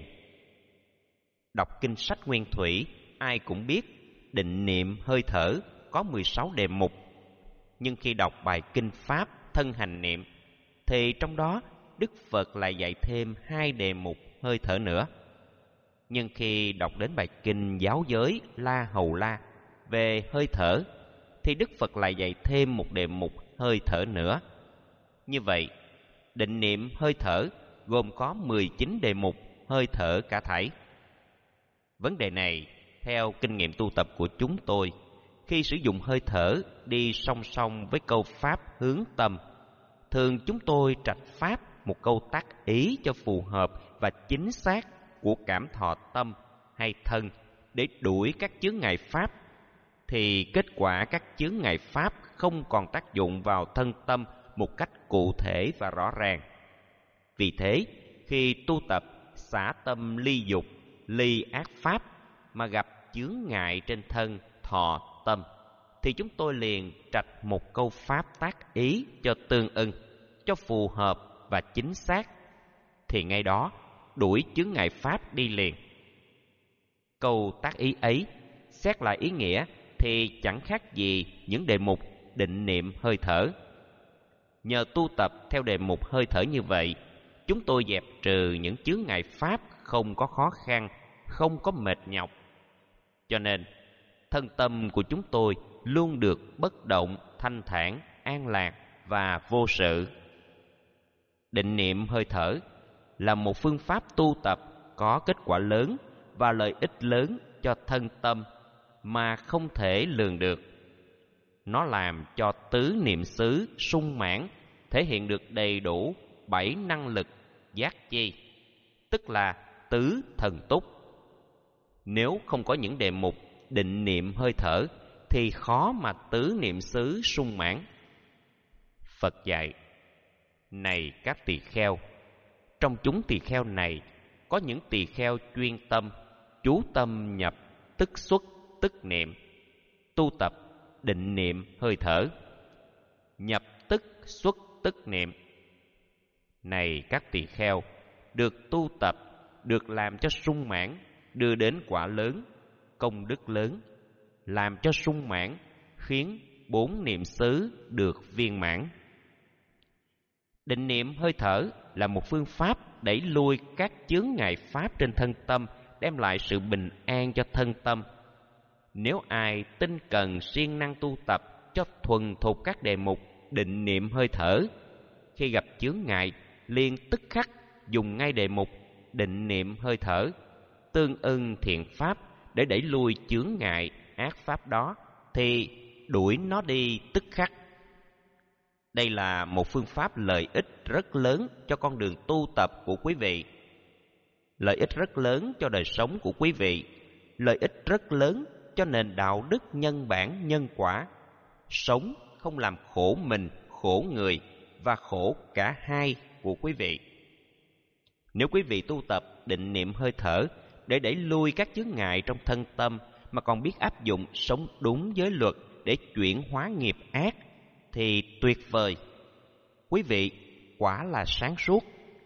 Đọc kinh sách Nguyên Thủy, ai cũng biết định niệm hơi thở có 16 đề mục. Nhưng khi đọc bài kinh pháp thân hành niệm thì trong đó Đức Phật lại dạy thêm 2 đề mục hơi thở nữa. Nhưng khi đọc đến bài kinh giáo giới La Hầu La về hơi thở thì Đức Phật lại dạy thêm một đề mục hơi thở nữa. Như vậy, định niệm hơi thở gồm có 19 đề mục hơi thở cả thảy. Vấn đề này, theo kinh nghiệm tu tập của chúng tôi, khi sử dụng hơi thở đi song song với câu pháp hướng tâm, thường chúng tôi trạch pháp một câu tác ý cho phù hợp và chính xác của cảm thọ tâm hay thân để đuổi các chướng ngại pháp, thì kết quả các chướng ngại pháp không còn tác dụng vào thân tâm một cách cụ thể và rõ ràng. Vì thế, khi tu tập xả tâm ly dục, ly ác pháp mà gặp chướng ngại trên thân, thọ, tâm, thì chúng tôi liền trạch một câu pháp tác ý cho tương ưng, cho phù hợp và chính xác, thì ngay đó đuổi chướng ngại pháp đi liền. Câu tác ý ấy, xét lại ý nghĩa thì chẳng khác gì những đề mục định niệm hơi thở. Nhờ tu tập theo đề mục hơi thở như vậy, chúng tôi dẹp trừ những chướng ngại pháp không có khó khăn, không có mệt nhọc. Cho nên, thân tâm của chúng tôi luôn được bất động, thanh thản, an lạc và vô sự. Định niệm hơi thở là một phương pháp tu tập có kết quả lớn và lợi ích lớn cho thân tâm mà không thể lường được. Nó làm cho tứ niệm xứ sung mãn, thể hiện được đầy đủ 7 năng lực giác chi, tức là tứ thần túc. Nếu không có những đề mục định niệm hơi thở thì khó mà tứ niệm xứ sung mãn. Phật dạy: này các tỳ kheo, trong chúng tỳ kheo này có những tỳ kheo chuyên tâm, chú tâm nhập tức xuất tức niệm, tu tập định niệm hơi thở. Nhập tức xuất tức niệm. Này các tỳ kheo, được tu tập, được làm cho sung mãn, đưa đến quả lớn, công đức lớn, làm cho sung mãn, khiến 4 niệm xứ được viên mãn. Định niệm hơi thở là một phương pháp đẩy lui các chướng ngại pháp trên thân tâm, đem lại sự bình an cho thân tâm. Nếu ai tinh cần siêng năng tu tập cho thuần thục các đề mục định niệm hơi thở, khi gặp chướng ngại liền tức khắc dùng ngay đề mục định niệm hơi thở, tương ưng thiện pháp để đẩy lui chướng ngại ác pháp đó, thì đuổi nó đi tức khắc. Đây là một phương pháp lợi ích rất lớn cho con đường tu tập của quý vị, lợi ích rất lớn cho đời sống của quý vị, lợi ích rất lớn cho nền đạo đức nhân bản nhân quả, sống không làm khổ mình, khổ người và khổ cả hai của quý vị. Nếu quý vị tu tập định niệm hơi thở để đẩy lui các chướng ngại trong thân tâm, mà còn biết áp dụng sống đúng giới luật để chuyển hóa nghiệp ác, thì tuyệt vời. Quý vị quả là sáng suốt,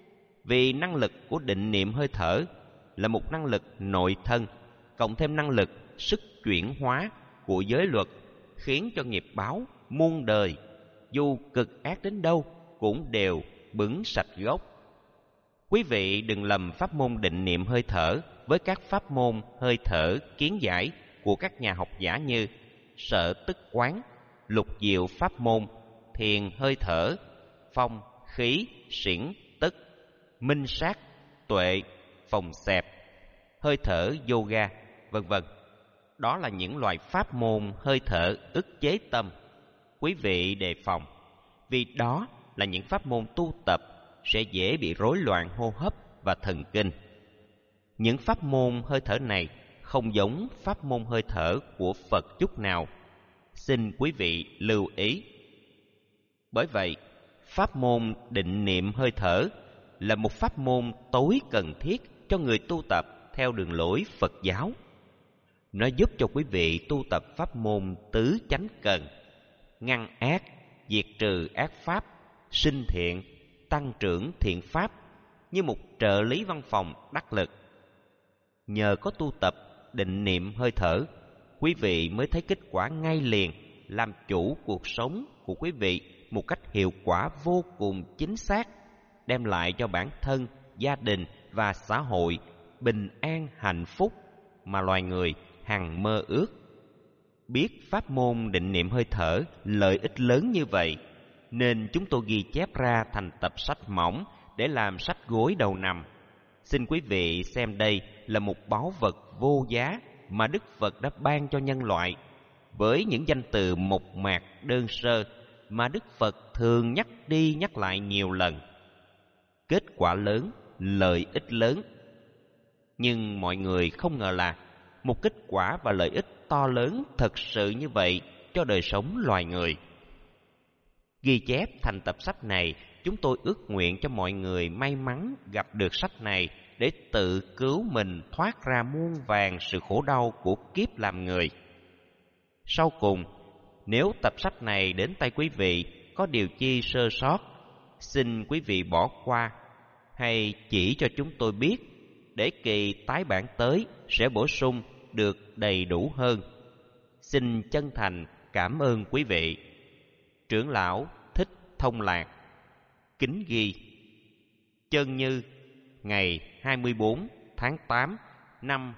vì năng lực của định niệm hơi thở là một năng lực nội thân, cộng thêm năng lực sức chuyển hóa của giới luật, khiến cho nghiệp báo muôn đời dù cực ác đến đâu cũng đều bứng sạch gốc. Quý vị đừng lầm pháp môn định niệm hơi thở với các pháp môn hơi thở kiến giải của các nhà học giả như Sở Tức Quán, Lục Diệu pháp môn, Thiền hơi thở, Phong, Khí, Xiển, Tức, Minh Sát, Tuệ, Phòng Xẹp, hơi thở yoga, vân vân. Đó là những loại pháp môn hơi thở ức chế tâm. Quý vị đề phòng, vì đó là những pháp môn tu tập sẽ dễ bị rối loạn hô hấp và thần kinh. Những pháp môn hơi thở này không giống pháp môn hơi thở của Phật chút nào, xin quý vị lưu ý. Bởi vậy, pháp môn định niệm hơi thở là một pháp môn tối cần thiết cho người tu tập theo đường lối Phật giáo. Nó giúp cho quý vị tu tập pháp môn tứ chánh cần, ngăn ác, diệt trừ ác pháp, sinh thiện, tăng trưởng thiện pháp, như một trợ lý văn phòng đắc lực. Nhờ có tu tập định niệm hơi thở, quý vị mới thấy kết quả ngay liền, làm chủ cuộc sống của quý vị một cách hiệu quả vô cùng chính xác, đem lại cho bản thân, gia đình và xã hội bình an hạnh phúc mà loài người hằng mơ ước. Biết pháp môn định niệm hơi thở lợi ích lớn như vậy, nên chúng tôi ghi chép ra thành tập sách mỏng để làm sách gối đầu nằm. Xin quý vị xem đây là một báu vật vô giá mà Đức Phật đã ban cho nhân loại, với những danh từ mộc mạc đơn sơ mà Đức Phật thường nhắc đi nhắc lại nhiều lần. Kết quả lớn, lợi ích lớn. Nhưng mọi người không ngờ là một kết quả và lợi ích to lớn thật sự như vậy cho đời sống loài người. Ghi chép thành tập sách này, chúng tôi ước nguyện cho mọi người may mắn gặp được sách này để tự cứu mình thoát ra muôn vàn sự khổ đau của kiếp làm người. Sau cùng, nếu tập sách này đến tay quý vị có điều chi sơ sót, xin quý vị bỏ qua hay chỉ cho chúng tôi biết, để kỳ tái bản tới sẽ bổ sung được đầy đủ hơn. Xin chân thành cảm ơn quý vị. Trưởng lão Thích Thông Lạc. Kính ghi: Chân Như, ngày 24 tháng 8 năm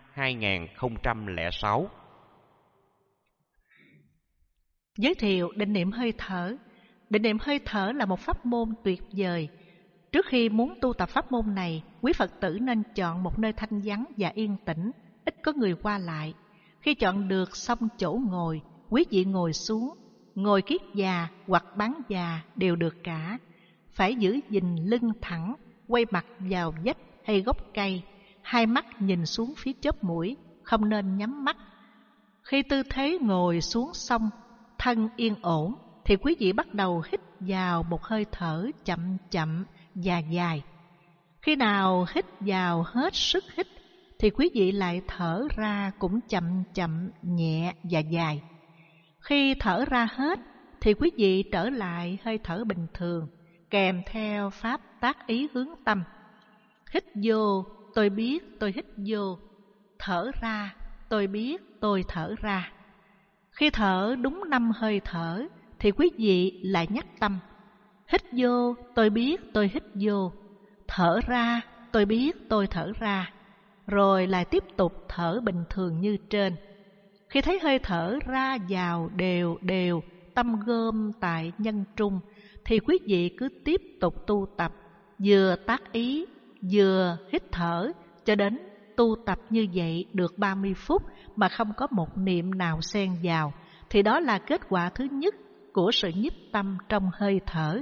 2006. Giới thiệu định niệm hơi thở. Định niệm hơi thở là một pháp môn tuyệt vời. Trước khi muốn tu tập pháp môn này, quý Phật tử nên chọn một nơi thanh vắng và yên tĩnh, ít có người qua lại. Khi chọn được xong chỗ ngồi, quý vị ngồi xuống, ngồi kiết già hoặc bán già đều được cả. Phải giữ gìn lưng thẳng, quay mặt vào vách hay gốc cây, hai mắt nhìn xuống phía chóp mũi, không nên nhắm mắt. Khi tư thế ngồi xuống xong, thân yên ổn, thì quý vị bắt đầu hít vào một hơi thở chậm chậm và dài. Khi nào hít vào hết sức hít, thì quý vị lại thở ra cũng chậm chậm, nhẹ và dài. Khi thở ra hết, thì quý vị trở lại hơi thở bình thường, kèm theo pháp tác ý hướng tâm. Hít vô, tôi biết tôi hít vô. Thở ra, tôi biết tôi thở ra. Khi thở đúng 5 hơi thở, thì quý vị lại nhắc tâm. Hít vô, tôi biết tôi hít vô. Thở ra, tôi biết tôi thở ra. Rồi lại tiếp tục thở bình thường như trên. Khi thấy hơi thở ra vào đều đều, tâm gom tại nhân trung, thì quý vị cứ tiếp tục tu tập, vừa tác ý, vừa hít thở, cho đến tu tập như vậy được 30 phút mà không có một niệm nào xen vào, thì đó là kết quả thứ nhất của sự nhiếp tâm trong hơi thở.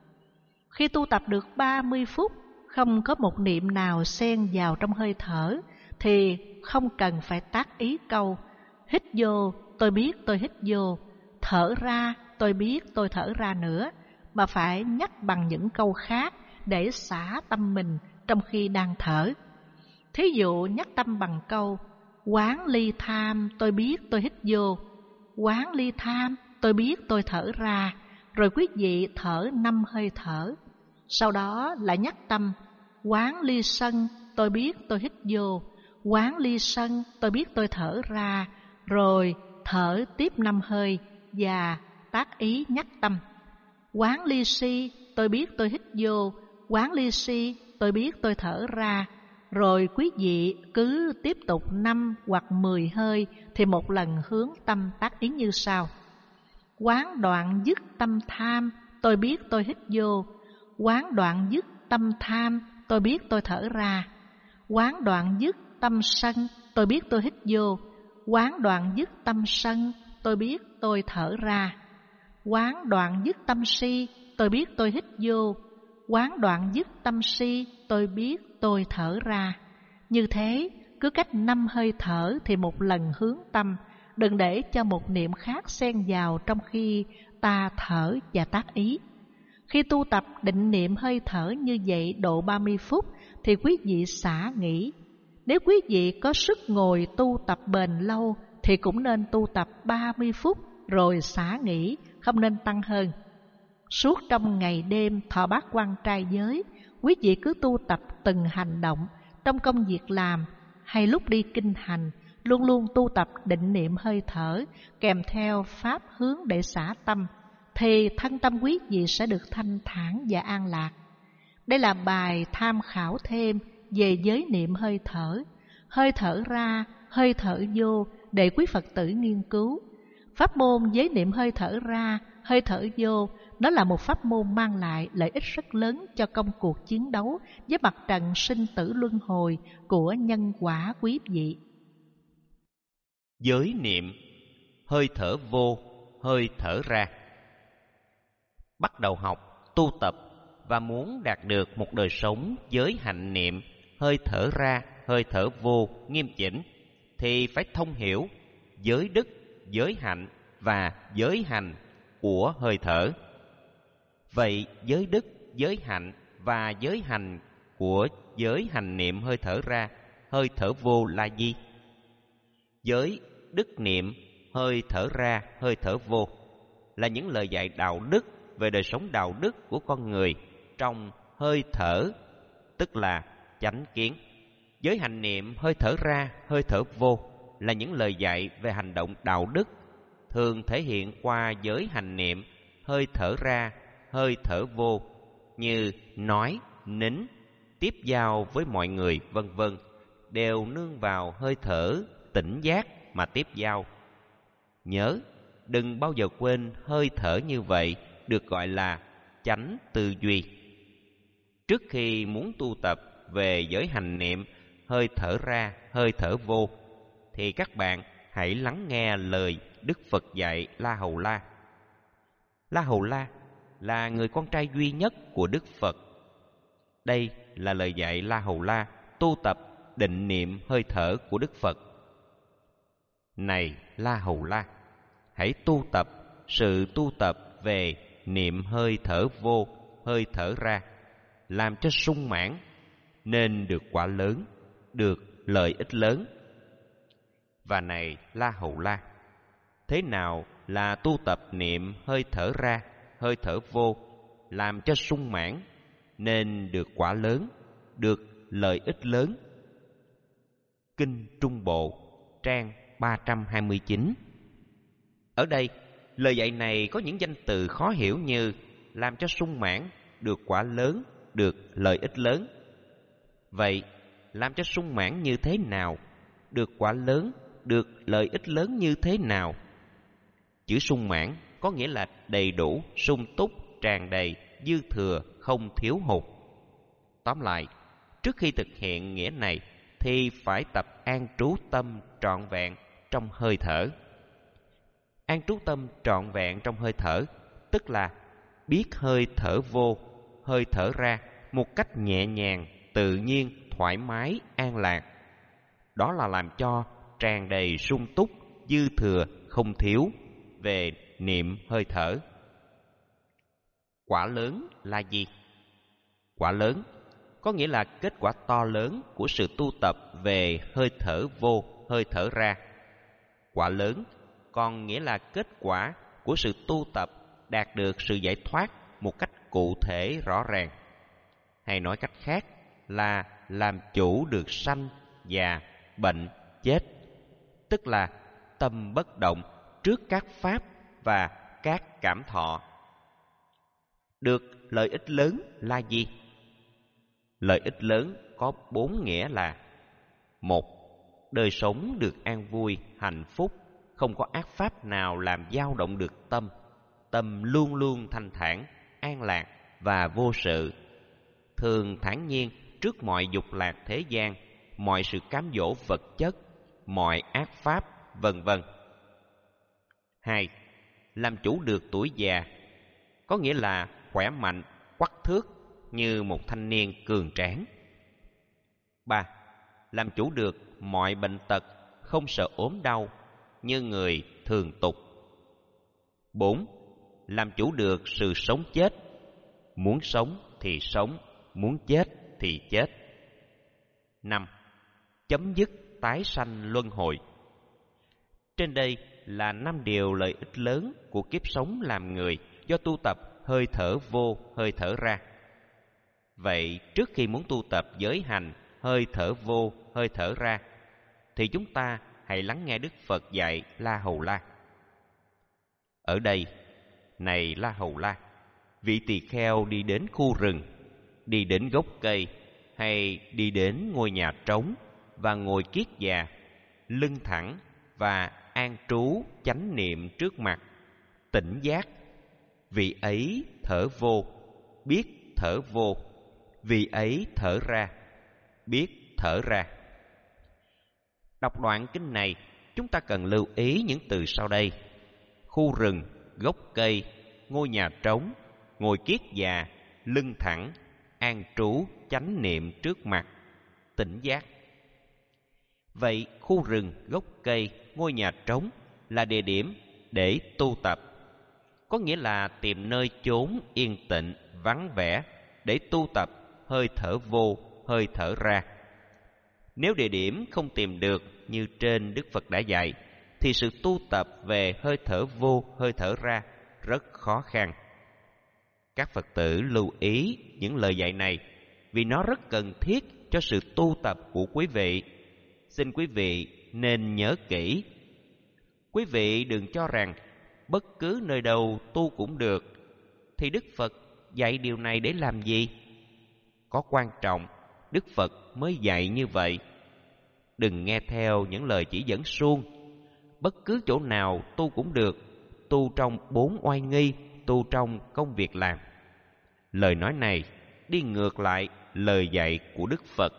Khi tu tập được 30 phút, không có một niệm nào xen vào trong hơi thở, thì không cần phải tác ý câu hít vô, tôi biết tôi hít vô, thở ra, tôi biết tôi thở ra nữa, mà phải nhắc bằng những câu khác để xả tâm mình trong khi đang thở. Thí dụ nhắc tâm bằng câu quán ly tham, tôi biết tôi hít vô, quán ly tham, tôi biết tôi thở ra, rồi quý vị thở 5 hơi thở. Sau đó lại nhắc tâm quán ly sân, tôi biết tôi hít vô, quán ly sân, tôi biết tôi thở ra, rồi thở tiếp 5 hơi và tác ý nhắc tâm quán ly si, tôi biết tôi hít vô, quán ly si, tôi biết tôi thở ra. Rồi quý vị cứ tiếp tục 5 hoặc 10 hơi thì một lần hướng tâm tác ý như sau. Quán đoạn dứt tâm tham, tôi biết tôi hít vô, quán đoạn dứt tâm tham, tôi biết tôi thở ra. Quán đoạn dứt tâm sân, tôi biết tôi hít vô, quán đoạn dứt tâm sân, tôi biết tôi thở ra. Quán đoạn dứt tâm si, tôi biết tôi hít vô, quán đoạn dứt tâm si, tôi biết tôi thở ra. Như thế, cứ cách 5 hơi thở thì một lần hướng tâm, đừng để cho một niệm khác xen vào trong khi ta thở và tác ý. Khi tu tập định niệm hơi thở như vậy độ 30 phút thì quý vị xả nghỉ. Nếu quý vị có sức ngồi tu tập bền lâu thì cũng nên tu tập 30 phút rồi xả nghỉ, không nên tăng hơn. Suốt trong ngày đêm thọ bát quan trai giới, quý vị cứ tu tập từng hành động, trong công việc làm hay lúc đi kinh hành, luôn luôn tu tập định niệm hơi thở, kèm theo pháp hướng để xả tâm, thì thân tâm quý vị sẽ được thanh thản và an lạc. Đây là bài tham khảo thêm về giới niệm hơi thở ra, hơi thở vô để quý Phật tử nghiên cứu. Pháp môn giới niệm hơi thở ra, hơi thở vô, nó là một pháp môn mang lại lợi ích rất lớn cho công cuộc chiến đấu với mặt trận sinh tử luân hồi của nhân quả quý vị. Giới niệm hơi thở vô, hơi thở ra. Bắt đầu học, tu tập và muốn đạt được một đời sống giới hạnh niệm hơi thở ra, hơi thở vô nghiêm chỉnh thì phải thông hiểu giới đức, giới hạnh và giới hành của hơi thở. Vậy giới đức, giới hạnh và giới hành của giới hành niệm hơi thở ra, hơi thở vô là gì? Giới đức niệm hơi thở ra, hơi thở vô là những lời dạy đạo đức về đời sống đạo đức của con người trong hơi thở, tức là chánh kiến. Giới hành niệm hơi thở ra, hơi thở vô là những lời dạy về hành động đạo đức, thường thể hiện qua giới hành niệm hơi thở ra, hơi thở vô, như nói, nín, tiếp giao với mọi người, vân vân, đều nương vào hơi thở tỉnh giác mà tiếp giao. Nhớ, đừng bao giờ quên hơi thở như vậy được gọi là chánh tư duy. Trước khi muốn tu tập về giới hành niệm hơi thở ra, hơi thở vô, thì các bạn hãy lắng nghe lời Đức Phật dạy La Hầu La. La Hầu La là người con trai duy nhất của Đức Phật. Đây là lời dạy La Hầu La tu tập định niệm hơi thở của Đức Phật. Này La Hầu La, hãy tu tập sự tu tập về niệm hơi thở vô, hơi thở ra, làm cho sung mãn, nên được quả lớn, được lợi ích lớn. Và này La Hầu La, thế nào là tu tập niệm hơi thở ra, hơi thở vô, làm cho sung mãn, nên được quả lớn, được lợi ích lớn? Kinh Trung Bộ, trang 329. Ở đây, lời dạy này có những danh từ khó hiểu như làm cho sung mãn, được quả lớn, được lợi ích lớn. Vậy, làm cho sung mãn như thế nào? Được quả lớn, được lợi ích lớn như thế nào? Chữ sung mãn có nghĩa là đầy đủ, sung túc, tràn đầy, dư thừa, không thiếu hụt. Tóm lại, trước khi thực hiện nghĩa này thì phải tập an trú tâm trọn vẹn trong hơi thở. An trú tâm trọn vẹn trong hơi thở tức là biết hơi thở vô, hơi thở ra một cách nhẹ nhàng, tự nhiên, thoải mái, an lạc. Đó là làm cho tràn đầy sung túc, dư thừa, không thiếu về niệm hơi thở. Quả lớn là gì? Quả lớn có nghĩa là kết quả to lớn của sự tu tập về hơi thở vô, hơi thở ra. Quả lớn còn nghĩa là kết quả của sự tu tập đạt được sự giải thoát một cách cụ thể rõ ràng. Hay nói cách khác là làm chủ được sanh, già, bệnh, chết. Tức là tâm bất động trước các pháp và các cảm thọ. Được lợi ích lớn là gì? Lợi ích lớn có 4 nghĩa là: 1. Đời sống được an vui, hạnh phúc, không có ác pháp nào làm dao động được tâm. Tâm luôn luôn thanh thản, an lạc và vô sự, thường thản nhiên trước mọi dục lạc thế gian, mọi sự cám dỗ vật chất, mọi ác pháp, vân vân. 2. Làm chủ được tuổi già, có nghĩa là khỏe mạnh, quắc thước như một thanh niên cường tráng. 3. Làm chủ được mọi bệnh tật, không sợ ốm đau như người thường tục. 4. Làm chủ được sự sống chết, muốn sống thì sống, muốn chết thì chết. 5. Chấm dứt tái sanh luân hồi. Trên đây là 5 điều lợi ích lớn của kiếp sống làm người do tu tập hơi thở vô, hơi thở ra. Vậy trước khi muốn tu tập giới hành hơi thở vô, hơi thở ra, thì chúng ta hãy lắng nghe Đức Phật dạy La Hầu La. Ở đây, này La Hầu La, vị tỳ kheo đi đến khu rừng, đi đến gốc cây, hay đi đến ngôi nhà trống và ngồi kiết già, lưng thẳng và an trú chánh niệm trước mặt, tỉnh giác. Vị ấy thở vô, biết thở vô. Vị ấy thở ra, biết thở ra. Đọc đoạn kinh này, chúng ta cần lưu ý những từ sau đây: khu rừng, gốc cây, ngôi nhà trống, ngồi kiết già, lưng thẳng, an trú chánh niệm trước mặt, tỉnh giác. Vậy khu rừng, gốc cây, ngôi nhà trống là địa điểm để tu tập, có nghĩa là tìm nơi chốn yên tĩnh, vắng vẻ để tu tập hơi thở vô, hơi thở ra. Nếu địa điểm không tìm được như trên Đức Phật đã dạy, thì sự tu tập về hơi thở vô, hơi thở ra rất khó khăn. Các Phật tử lưu ý những lời dạy này vì nó rất cần thiết cho sự tu tập của quý vị. Xin quý vị nên nhớ kỹ. Quý vị đừng cho rằng bất cứ nơi đâu tu cũng được. Thì Đức Phật dạy điều này để làm gì? Có quan trọng Đức Phật mới dạy như vậy. Đừng nghe theo những lời chỉ dẫn suông. Bất cứ chỗ nào tu cũng được, tu trong 4 oai nghi tu trong công việc làm. Lời nói này đi ngược lại lời dạy của Đức Phật.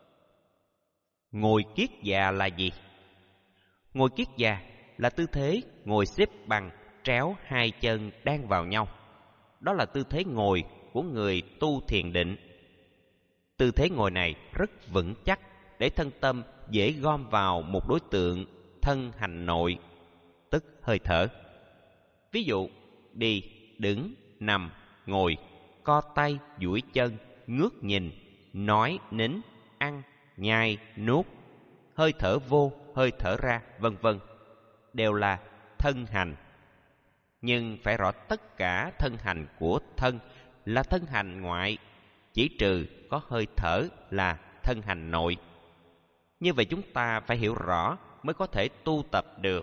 Ngồi kiết già là gì? Ngồi kiết già là tư thế ngồi xếp bằng, tréo hai chân đan vào nhau. Đó là tư thế ngồi của người tu thiền định. Tư thế ngồi này rất vững chắc để thân tâm dễ gom vào một đối tượng thân hành nội, tức hơi thở. Ví dụ, đi, đứng, nằm, ngồi, co tay, duỗi chân, ngước nhìn, nói, nín, ăn, nhai, nuốt, hơi thở vô, hơi thở ra, vân vân, đều là thân hành. Nhưng phải rõ tất cả thân hành của thân là thân hành ngoại, chỉ trừ có hơi thở là thân hành nội. Như vậy chúng ta phải hiểu rõ mới có thể tu tập được.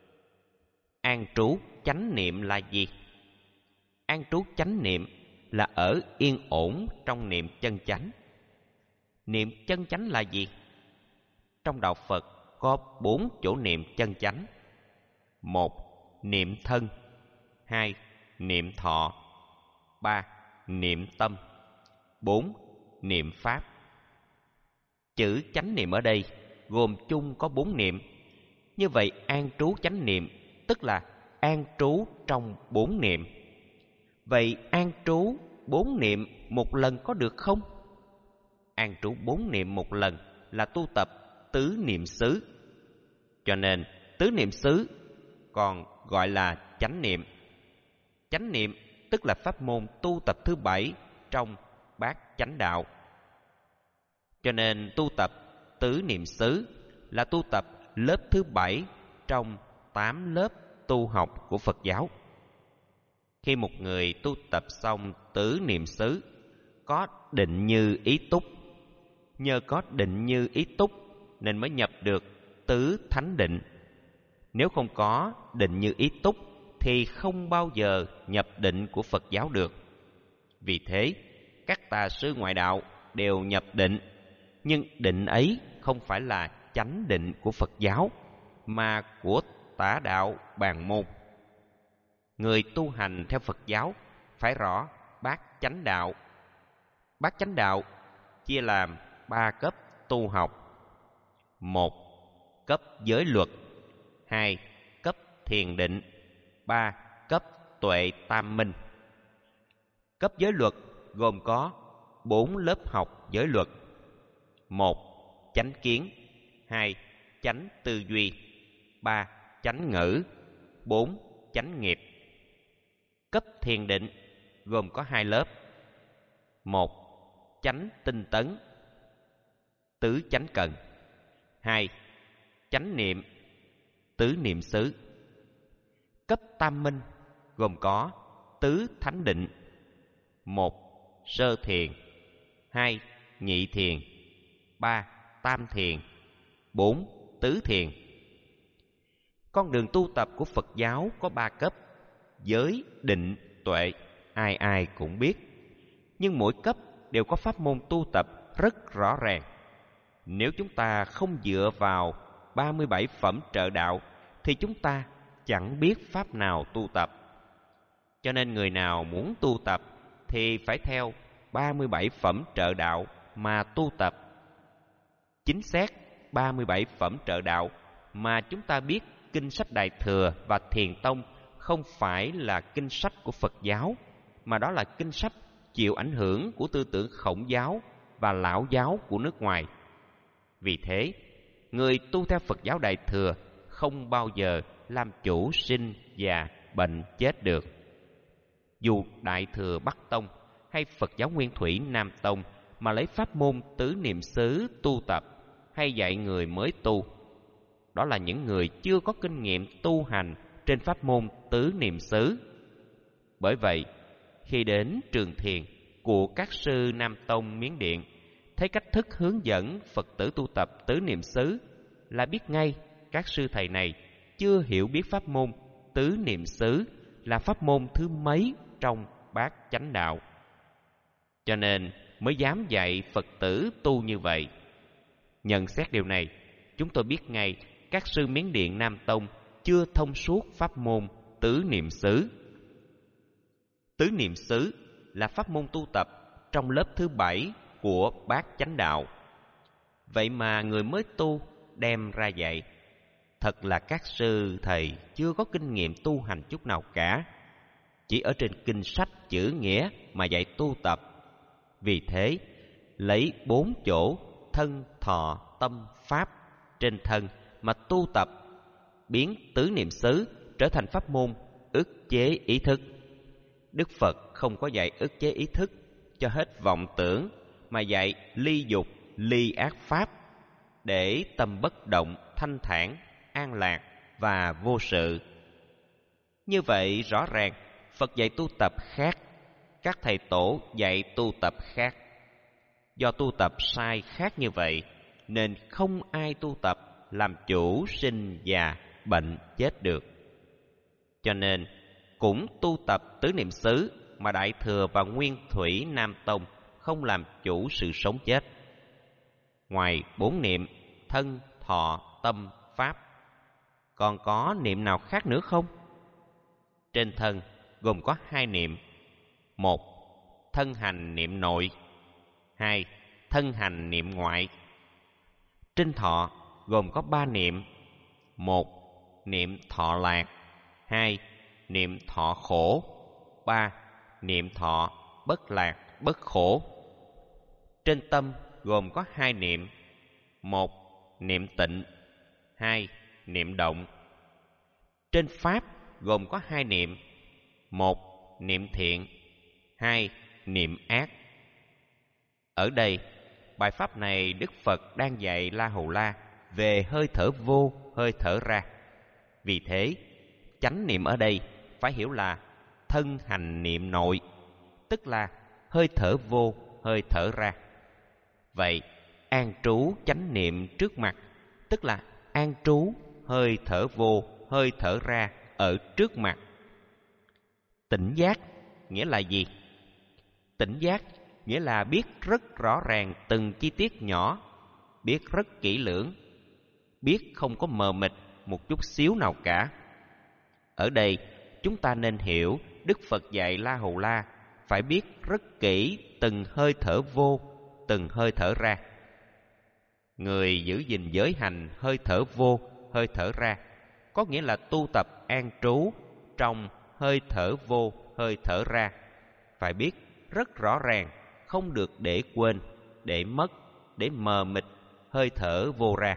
An trú chánh niệm là gì? An trú chánh niệm là ở yên ổn trong niệm chân chánh. Niệm chân chánh là gì? Trong đạo Phật có 4 chỗ niệm chân chánh. 1. Niệm thân. 2. Niệm thọ. 3. Niệm tâm. 4. Niệm pháp. Chữ chánh niệm ở đây gồm chung có 4 niệm. Như vậy an trú chánh niệm tức là an trú trong 4 niệm. Vậy an trú 4 niệm một lần có được không? An trú 4 niệm một lần là tu tập tứ niệm xứ. Cho nên tứ niệm xứ còn gọi là chánh niệm. Chánh niệm tức là pháp môn tu tập thứ 7 trong bát chánh đạo. Cho nên tu tập tứ niệm xứ là tu tập lớp thứ 7 trong 8 lớp tu học của Phật giáo. Khi một người tu tập xong tứ niệm xứ, có định như ý túc. Nhờ có định như ý túc nên mới nhập được tứ thánh định. Nếu không có định như ý túc thì không bao giờ nhập định của Phật giáo được. Vì thế, các tà sư ngoại đạo đều nhập định, nhưng định ấy không phải là chánh định của Phật giáo, mà của tả đạo bàn môn. Người tu hành theo Phật giáo phải rõ bát chánh đạo. Bát chánh đạo chia làm 3 cấp tu học. 1. Cấp giới luật. 2. Cấp thiền định. 3. Cấp tuệ tam minh. Cấp giới luật gồm có 4 lớp học giới luật. 1. Chánh kiến. 2. Chánh tư duy. 3. Chánh ngữ. 4. Chánh nghiệp. Cấp thiền định gồm có 2 lớp. 1. Chánh tinh tấn, tứ chánh cần. 2. Chánh niệm, tứ niệm xứ. Cấp tam minh gồm có tứ thánh định. 1. Sơ thiền. 2. Nhị thiền. 3. Tam thiền. 4. Tứ thiền. Con đường tu tập của Phật giáo có 3 cấp: giới, định, tuệ, ai ai cũng biết. Nhưng mỗi cấp đều có pháp môn tu tập rất rõ ràng. Nếu chúng ta không dựa vào 37 phẩm trợ đạo thì chúng ta chẳng biết pháp nào tu tập. Cho nên người nào muốn tu tập thì phải theo 37 phẩm trợ đạo mà tu tập. Chính xác 37 phẩm trợ đạo mà chúng ta biết kinh sách Đại Thừa và Thiền Tông không phải là kinh sách của Phật giáo, mà đó là kinh sách chịu ảnh hưởng của tư tưởng Khổng giáo và Lão giáo của nước ngoài. Vì thế, người tu theo Phật giáo Đại Thừa không bao giờ làm chủ sinh già bệnh chết được. Dù Đại Thừa Bắc Tông hay Phật giáo Nguyên Thủy Nam Tông mà lấy pháp môn tứ niệm xứ tu tập hay dạy người mới tu, đó là những người chưa có kinh nghiệm tu hành trên pháp môn tứ niệm xứ. Bởi vậy, khi đến trường thiền của các sư Nam Tông Miến Điện, thấy cách thức hướng dẫn Phật tử tu tập tứ niệm xứ là biết ngay các sư thầy này chưa hiểu biết pháp môn tứ niệm xứ là pháp môn thứ mấy trong bát chánh đạo. Cho nên mới dám dạy Phật tử tu như vậy. Nhận xét điều này, chúng tôi biết ngay các sư Miến Điện Nam Tông chưa thông suốt pháp môn tứ niệm xứ. Tứ niệm xứ là pháp môn tu tập trong lớp thứ 7 của Bát Chánh Đạo. Vậy mà người mới tu đem ra dạy, thật là các sư thầy chưa có kinh nghiệm tu hành chút nào cả, chỉ ở trên kinh sách chữ nghĩa mà dạy tu tập. Vì thế, lấy 4 chỗ thân, thọ, tâm, pháp trên thân mà tu tập, biến tứ niệm xứ trở thành pháp môn ức chế ý thức. Đức Phật không có dạy ức chế ý thức cho hết vọng tưởng, mà dạy ly dục, ly ác pháp, để tâm bất động, thanh thản, an lạc và vô sự. Như vậy rõ ràng Phật dạy tu tập khác, các thầy tổ dạy tu tập khác. Do tu tập sai khác như vậy, nên không ai tu tập làm chủ sinh già, bệnh, chết được. Cho nên cũng tu tập tứ niệm xứ mà Đại Thừa và Nguyên Thủy Nam Tông không làm chủ sự sống chết. Ngoài 4 niệm thân, thọ, tâm, pháp, còn có niệm nào khác nữa không? Trên thân gồm có 2 niệm: 1. Thân hành niệm nội. 2. Thân hành niệm ngoại. Trên thọ gồm có 3 niệm: 1. Niệm thọ lạc. 2. Niệm thọ khổ. 3. Niệm thọ bất lạc, bất khổ. Trên tâm gồm có 2 niệm: 1. Niệm tịnh. 2. Niệm động. Trên pháp gồm có 2 niệm: 1. Niệm thiện. 2. Niệm ác. Ở đây, bài pháp này Đức Phật đang dạy La Hầu La về hơi thở vô, hơi thở ra. Vì thế, chánh niệm ở đây phải hiểu là thân hành niệm nội, tức là hơi thở vô, hơi thở ra. Vậy, an trú chánh niệm trước mặt, tức là an trú hơi thở vô, hơi thở ra ở trước mặt. Tỉnh giác nghĩa là gì? Tỉnh giác nghĩa là biết rất rõ ràng từng chi tiết nhỏ, biết rất kỹ lưỡng, biết không có mờ mịt một chút xíu nào cả. Ở đây, chúng ta nên hiểu Đức Phật dạy La Hầu La phải biết rất kỹ từng hơi thở vô, từng hơi thở ra. Người giữ gìn giới hành hơi thở vô, hơi thở ra, có nghĩa là tu tập an trú trong hơi thở vô, hơi thở ra, phải biết rất rõ ràng, không được để quên, để mất, để mờ mịt hơi thở vô ra.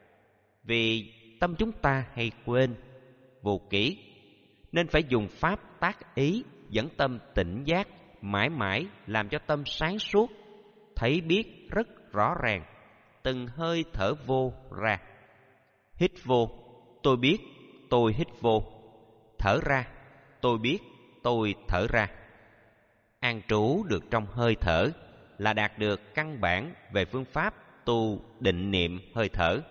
Vì tâm chúng ta hay quên, vô kỹ, nên phải dùng pháp tác ý dẫn tâm tỉnh giác, mãi mãi làm cho tâm sáng suốt, thấy biết rất rõ ràng từng hơi thở vô ra. Hít vô, tôi biết tôi hít vô. Thở ra, tôi biết tôi thở ra. An trú được trong hơi thở là đạt được căn bản về phương pháp tu định niệm hơi thở.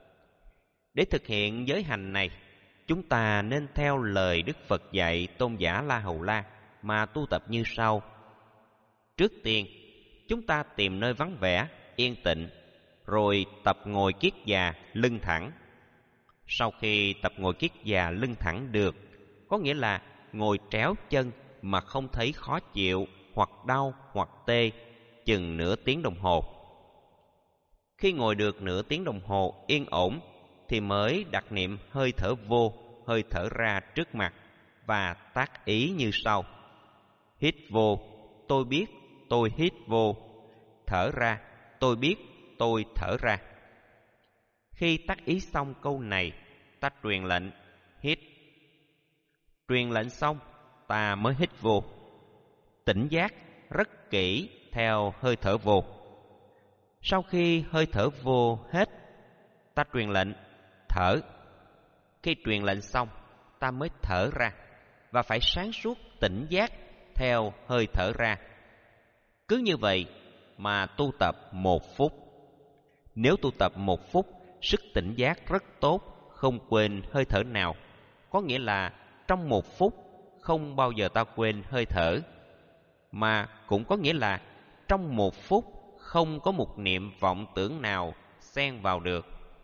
Để thực hiện giới hành này, chúng ta nên theo lời Đức Phật dạy tôn giả La Hầu La mà tu tập như sau. Trước tiên, chúng ta tìm nơi vắng vẻ, yên tĩnh, rồi tập ngồi kiết già, lưng thẳng. Sau khi tập ngồi kiết già, lưng thẳng được, có nghĩa là ngồi tréo chân mà không thấy khó chịu, hoặc đau, hoặc tê, chừng nửa tiếng đồng hồ. Khi ngồi được nửa tiếng đồng hồ yên ổn, thì mới đặt niệm hơi thở vô, hơi thở ra trước mặt và tác ý như sau. Hít vô, tôi biết tôi hít vô. Thở ra, tôi biết tôi thở ra. Khi tác ý xong câu này, ta truyền lệnh hít. Truyền lệnh xong, ta mới hít vô. Tỉnh giác rất kỹ theo hơi thở vô. Sau khi hơi thở vô hết, ta truyền lệnh thở. Khi truyền lệnh xong, ta mới thở ra, và phải sáng suốt tỉnh giác theo hơi thở ra. Cứ như vậy mà tu tập 1 phút. Nếu tu tập 1 phút, sức tỉnh giác rất tốt, không quên hơi thở nào. Có nghĩa là trong 1 phút không bao giờ ta quên hơi thở. Mà cũng có nghĩa là trong 1 phút không có một niệm vọng tưởng nào xen vào được.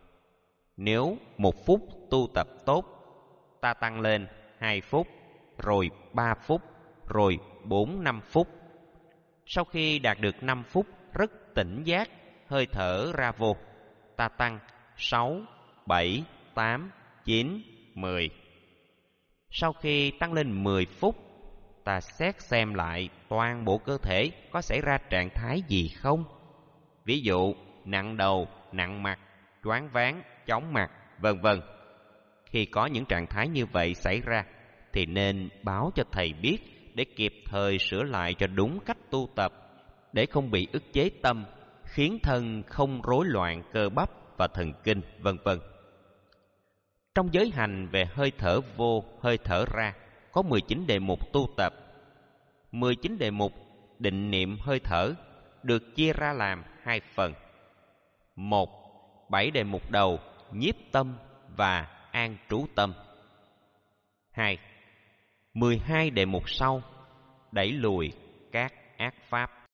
Nếu 1 phút tu tập tốt, ta tăng lên 2 phút, rồi 3 phút, rồi 4-5 phút. Sau khi đạt được 5 phút rất tỉnh giác, hơi thở ra vô, ta tăng 6, 7, 8, 9, 10. Sau khi tăng lên 10 phút, ta xét xem lại toàn bộ cơ thể có xảy ra trạng thái gì không. Ví dụ, nặng đầu, nặng mặt, choáng váng, chóng mặt, vân vân. Khi có những trạng thái như vậy xảy ra, thì nên báo cho thầy biết để kịp thời sửa lại cho đúng cách tu tập, để không bị ức chế tâm, khiến thân không rối loạn cơ bắp và thần kinh, vân vân. Trong giới hành về hơi thở vô, hơi thở ra, có 19 đề mục tu tập. 19 đề mục định niệm hơi thở được chia ra làm 2 phần. 1. 7 đề mục đầu, nhiếp tâm và an trú tâm. 2. 12 đề mục sau, đẩy lùi các ác pháp.